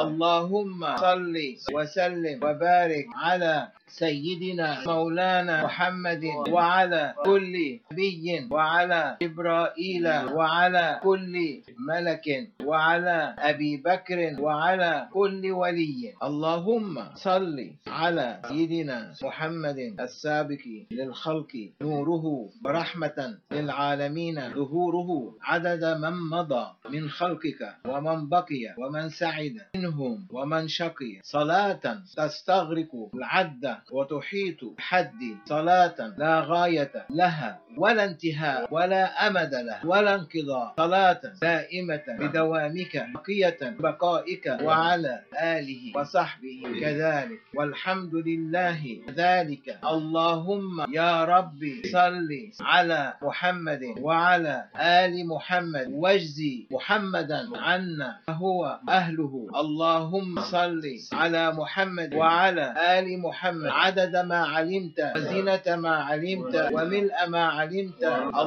اللهم صل وسلم وبارك على سيدنا مولانا محمد وعلى كل نبي وعلى جبرائيل وعلى كل ملك وعلى أبي بكر وعلى كل ولي. اللهم صل على سيدنا محمد السابق للخلق نوره ورحمة للعالمين ظهوره عدد من مضى من خلقك ومن بقي ومن سعد منهم ومن شقي، صلاة تستغرق العد وتحيط بحد، صلاة لا غاية لها ولا انتهاء ولا أمد له ولا انقضاء، صلاة دائمة بدوامك بقية بقائك وعلى آله وصحبه كذلك والحمد لله ذلك. اللهم يا ربي صل على محمد وعلى آل محمد واجزي محمدا عنا فهو أهله. اللهم صل على محمد وعلى آل محمد عدد ما علمت وزنة ما علمت وملء ما علمت.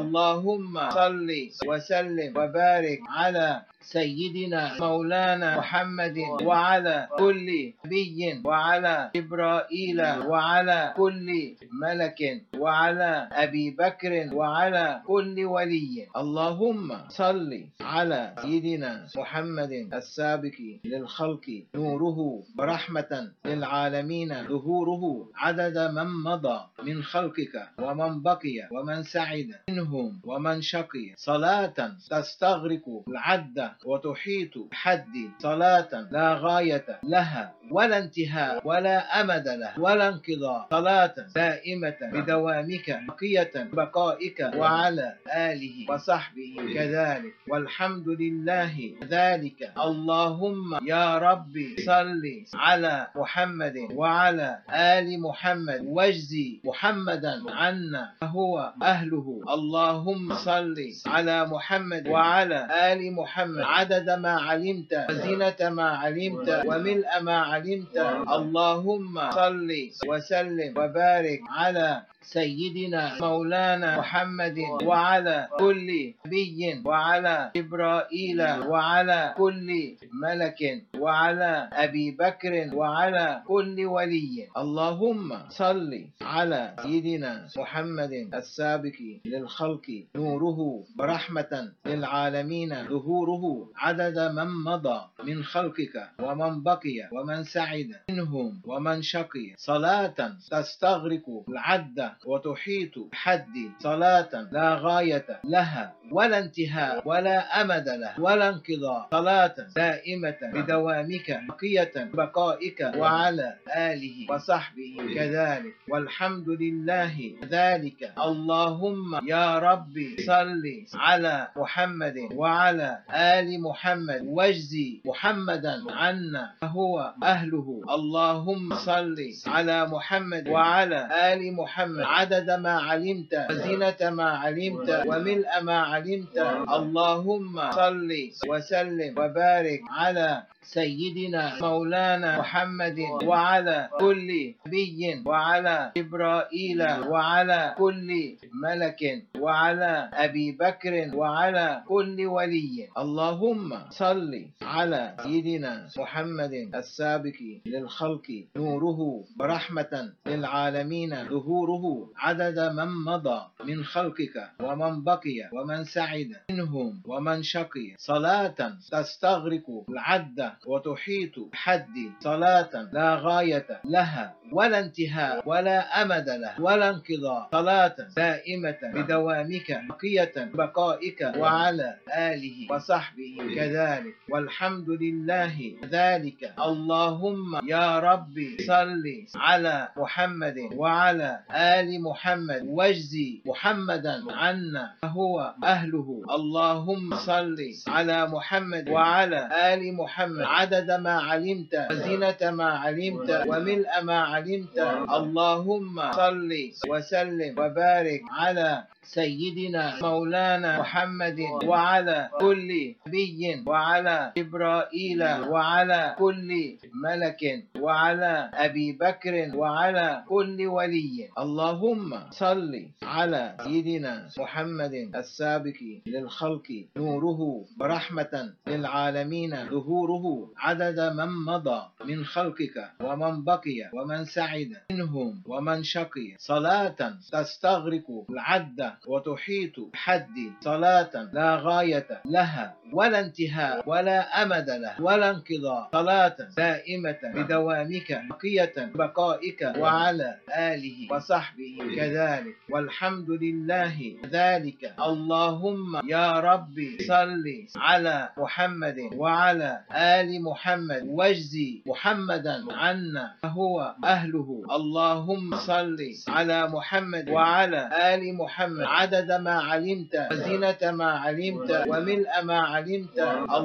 اللهم صل وسلم وبارك على سيدنا مولانا محمد وعلى كل نبي وعلى جبرائيل وعلى كل ملك وعلى أبي بكر وعلى كل ولي. اللهم صل على سيدنا محمد السابق للخلق نوره ورحمة للعالمين ظهوره عدد من مضى من خلقك ومن بقي ومن سعد منهم ومن شقي، صلاة تستغرق العد وتحيط بحد، صلاة لا غاية لها ولا انتهاء ولا أمد له ولا انقضاء، صلاة دائمة بدوامك بقية بقائك وعلى آله وصحبه كذلك والحمد لله ذلك. اللهم يا ربي صل على محمد وعلى آل محمد واجزي محمدا عنا فهو أهله. اللهم صل على محمد وعلى آل محمد محمد عدد ما علمت وزينة ما علمت وملء ما علمت. اللهم صل وسلم وبارك على سيدنا مولانا محمد وعلى كل نبي وعلى جبرائيل وعلى كل ملك وعلى أبي بكر وعلى كل ولي. اللهم صل على سيدنا محمد السابق للخلق نوره ورحمة للعالمين ظهوره عدد من مضى من خلقك ومن بقي ومن سعد منهم ومن شقي صلاة تستغرق العد وتحيط بحد صلاة لا غاية لها ولا انتهاء ولا أمد له ولا انقضاء صلاة دائمة بدوامك بقية بقائك وعلى آله وصحبه كذلك والحمد لله ذلك. اللهم يا ربي صل على محمد وعلى آل محمد واجزي محمدا عنا فهو أهله. اللهم صل على محمد وعلى آل محمد عدد ما علمت وزينة ما علمت وملء ما علمت. اللهم صل وسلم وبارك على سيدنا مولانا محمد وعلى كل نبي وعلى جبرائيل وعلى كل ملك وعلى أبي بكر وعلى كل ولي. اللهم صل على سيدنا محمد السابق للخلق نوره ورحمة للعالمين ظهوره عدد من مضى من خلقك ومن بقي ومن سعد منهم ومن شقي صلاة تستغرق العد وتحيط بحد صلاة لا غاية لها ولا انتهاء ولا أمد له ولا انقضاء صلاة دائمة بدوامك بقية بقائك وعلى آله وصحبه كذلك والحمد لله ذلك. اللهم يا ربي صل على محمد وعلى آل محمد واجزي محمدا عنا فهو أهله. اللهم صل على محمد وعلى آل محمد عدد ما علمت وزينة ما علمت وملء ما علمت. اللهم صل وسلم وبارك على سيدنا مولانا محمد وعلى كل نبي وعلى جبرائيل وعلى كل ملك وعلى أبي بكر وعلى كل ولي. اللهم صل على سيدنا محمد السابق للخلق نوره ورحمة للعالمين ظهوره عدد من مضى من خلقك ومن بقي ومن سعد منهم ومن شقي صلاة تستغرق العد وتحيط بحد صلاة لا غاية لها ولا انتهاء ولا أمد له ولا انقضاء صلاة دائمة بدوامك بقية بقائك وعلى آله وصحبه كذلك والحمد لله ذلك. اللهم يا ربي صل على محمد وعلى آل محمد واجزي محمدا عنا فهو أهله. اللهم صل على محمد وعلى آل محمد عدد ما علمت وزينة ما علمت وملء ما علمت.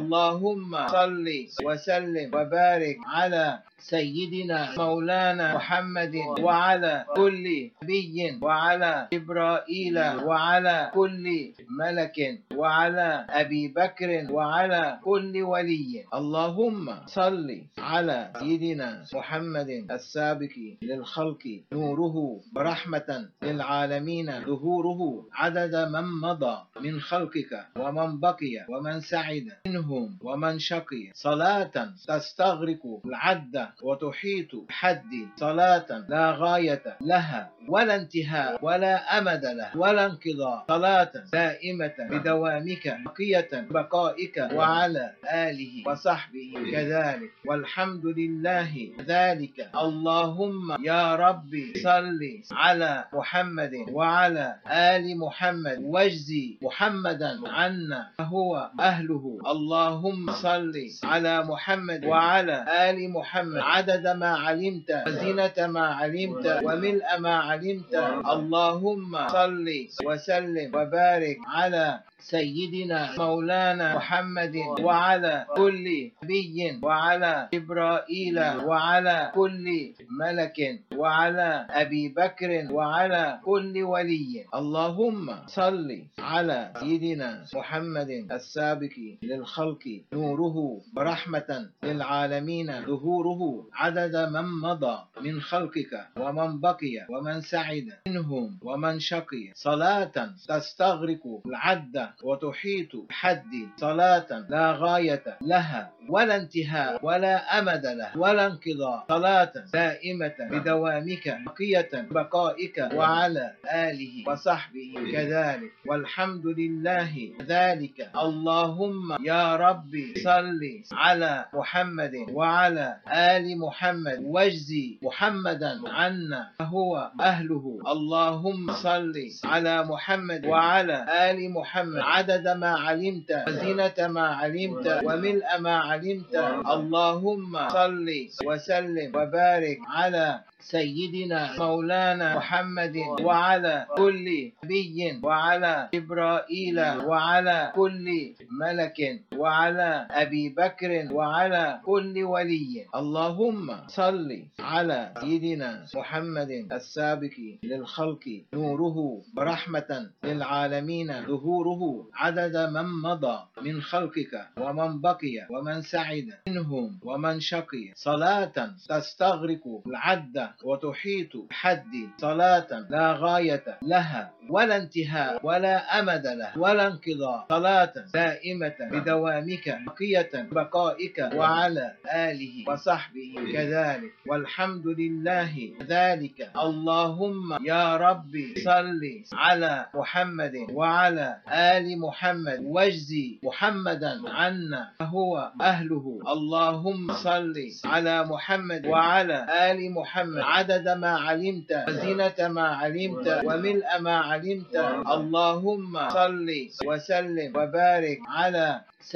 اللهم صل وسلم وبارك على سيدنا مولانا محمد وعلى كل نبي وعلى جبرائيل وعلى كل ملك وعلى أبي بكر وعلى كل ولي. اللهم صل على سيدنا محمد السابق للخلق نوره ورحمة للعالمين ظهوره عدد من مضى من خلقك ومن بقي ومن سعد منهم ومن شقي صلاة تستغرق العد وتحيط بحد صلاة لا غاية لها ولا انتهاء ولا أمد له ولا انقضاء صلاة دائمة بدوامك بقية بقائك وعلى آله وصحبه كذلك والحمد لله ذلك. اللهم يا ربي صل على محمد وعلى آل محمد واجزي محمدا عنا فهو أهله. اللهم صل على محمد وعلى آل محمد عدد ما علمت وزينة ما علمت وملء ما علمت. اللهم صل وسلم وبارك على سيدنا مولانا محمد وعلى كل نبي وعلى جبرائيل وعلى كل ملك وعلى أبي بكر وعلى كل ولي. اللهم صل على سيدنا محمد السابق للخلق نوره ورحمة للعالمين ظهوره عدد من مضى من خلقك ومن بقي ومن سعد منهم ومن شقي صلاة تستغرق العد وتحيط بحد صلاة لا غاية لها ولا انتهاء ولا أمد له ولا انقضاء صلاة دائمة بدوامك بقية بقائك وعلى آله وصحبه كذلك والحمد لله ذلك. اللهم يا ربي صل على محمد وعلى آل محمد واجزي محمدا عنا فهو أهله. اللهم صل على محمد وعلى آل محمد عدد ما علمت وزينة ما علمت وملء ما علمت. اللهم صل وسلم وبارك على سيدنا مولانا محمد وعلى كل نبي وعلى جبرائيل وعلى كل ملك وعلى أبي بكر وعلى كل ولي. اللهم صل على سيدنا محمد السابق للخلق نوره ورحمة للعالمين ظهوره عدد من مضى من خلقك ومن بقي ومن سعد منهم ومن شقي صلاة تستغرق العد وتحيط بحد صلاة لا غاية لها ولا انتهاء ولا أمد له ولا انقضاء صلاة دائمة بدوامك بقية بقائك وعلى آله وصحبه كذلك والحمد لله ذلك. اللهم يا ربي صل على محمد وعلى آل محمد واجزي محمدا عنا فهو أهله. اللهم صل على محمد وعلى آل محمد عدد ما علمت وزينة ما علمت وملء ما علمت. اللهم صل وسلم وبارك على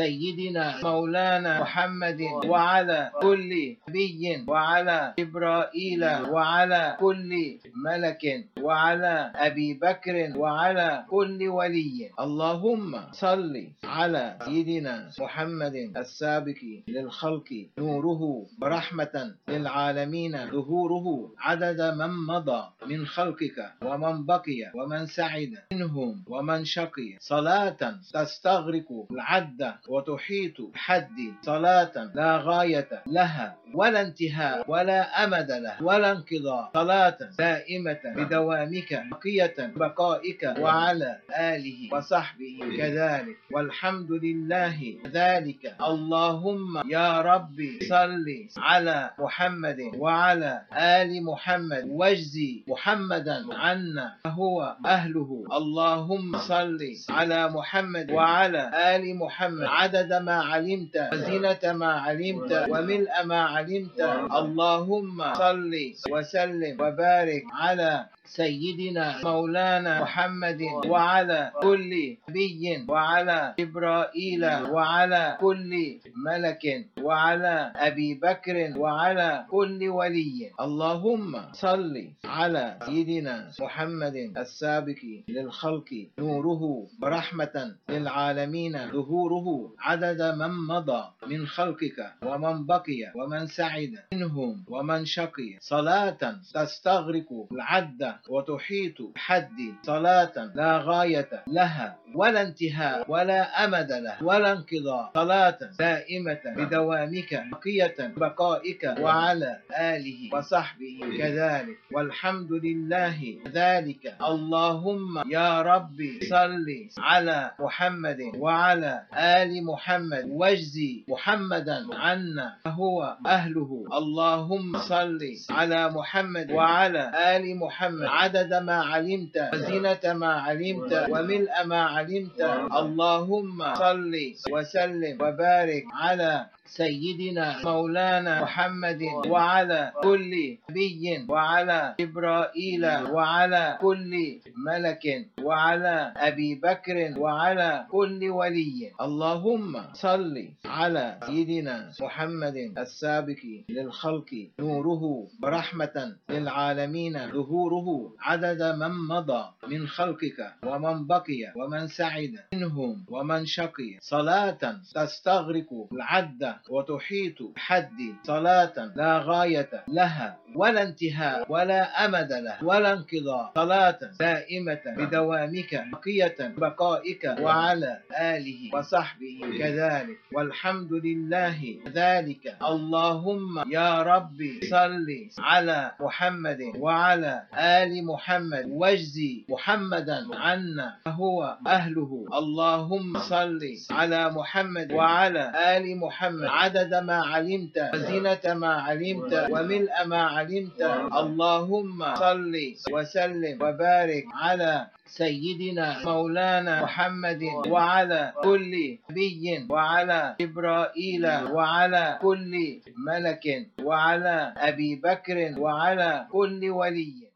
سيدنا مولانا محمد وعلى كل نبي وعلى جبرائيل وعلى كل ملك وعلى أبي بكر وعلى كل ولي. اللهم صل على سيدنا محمد السابق للخلق نوره ورحمة للعالمين ظهوره عدد من مضى من خلقك ومن بقي ومن سعد منهم ومن شقي صلاة تستغرق العد وتحيط بحد صلاة لا غاية لها ولا انتهاء ولا أمد له ولا انقضاء صلاة دائمة بدوامك بقية بقائك وعلى آله وصحبه كذلك والحمد لله ذلك. اللهم يا ربي صل على محمد وعلى آل محمد واجزي محمدا عنا فهو أهله. اللهم صل على محمد وعلى آل محمد عدد ما علمت وزينة ما علمت وملء ما علمت. اللهم صل وسلم وبارك على سيدنا مولانا محمد وعلى كل نبي وعلى جبرائيل وعلى كل ملك وعلى أبي بكر وعلى كل ولي. اللهم صل على سيدنا محمد السابق للخلق نوره ورحمة للعالمين ظهوره عدد من مضى من خلقك ومن بقي ومن سعد منهم ومن شقي صلاة تستغرق العد وتحيط بحد صلاة لا غاية لها ولا انتهاء ولا أمد له ولا انقضاء صلاة دائمة بدوامك بقية بقائك وعلى آله وصحبه كذلك والحمد لله ذلك. اللهم يا ربي صل على محمد وعلى آل محمد واجزي محمدا عنا فهو أهله. اللهم صل على محمد وعلى آل محمد عدد ما علمت وزينة ما علمت وملء ما علمت. اللهم صل وسلم وبارك على سيدنا مولانا محمد وعلى كل نبي وعلى جبرائيل وعلى كل ملك وعلى أبي بكر وعلى كل ولي. اللهم صل على سيدنا محمد السابق للخلق نوره ورحمة للعالمين ظهوره عدد من مضى من خلقك ومن بقي ومن سعد منهم ومن شقي، صلاة تستغرق العد وتحيط بحد، صلاة لا غاية لها ولا انتهاء ولا أمد لها ولا انقضاء، صلاة دائمة بدوامك بقية بقائك وعلى آله وصحبه كذلك، والحمد لله ذلك. اللهم يا ربي صل على محمد وعلى آل محمد واجزي محمدا عنا فهو أهله. اللهم صل على محمد وعلى آل محمد عدد ما علمت وزنة ما علمت وملء ما علمت. اللهم صل وسلم وبارك على سيدنا مولانا محمد وعلى كل نبي وعلى جبرائيل وعلى كل ملك وعلى أبي بكر وعلى كل ولي.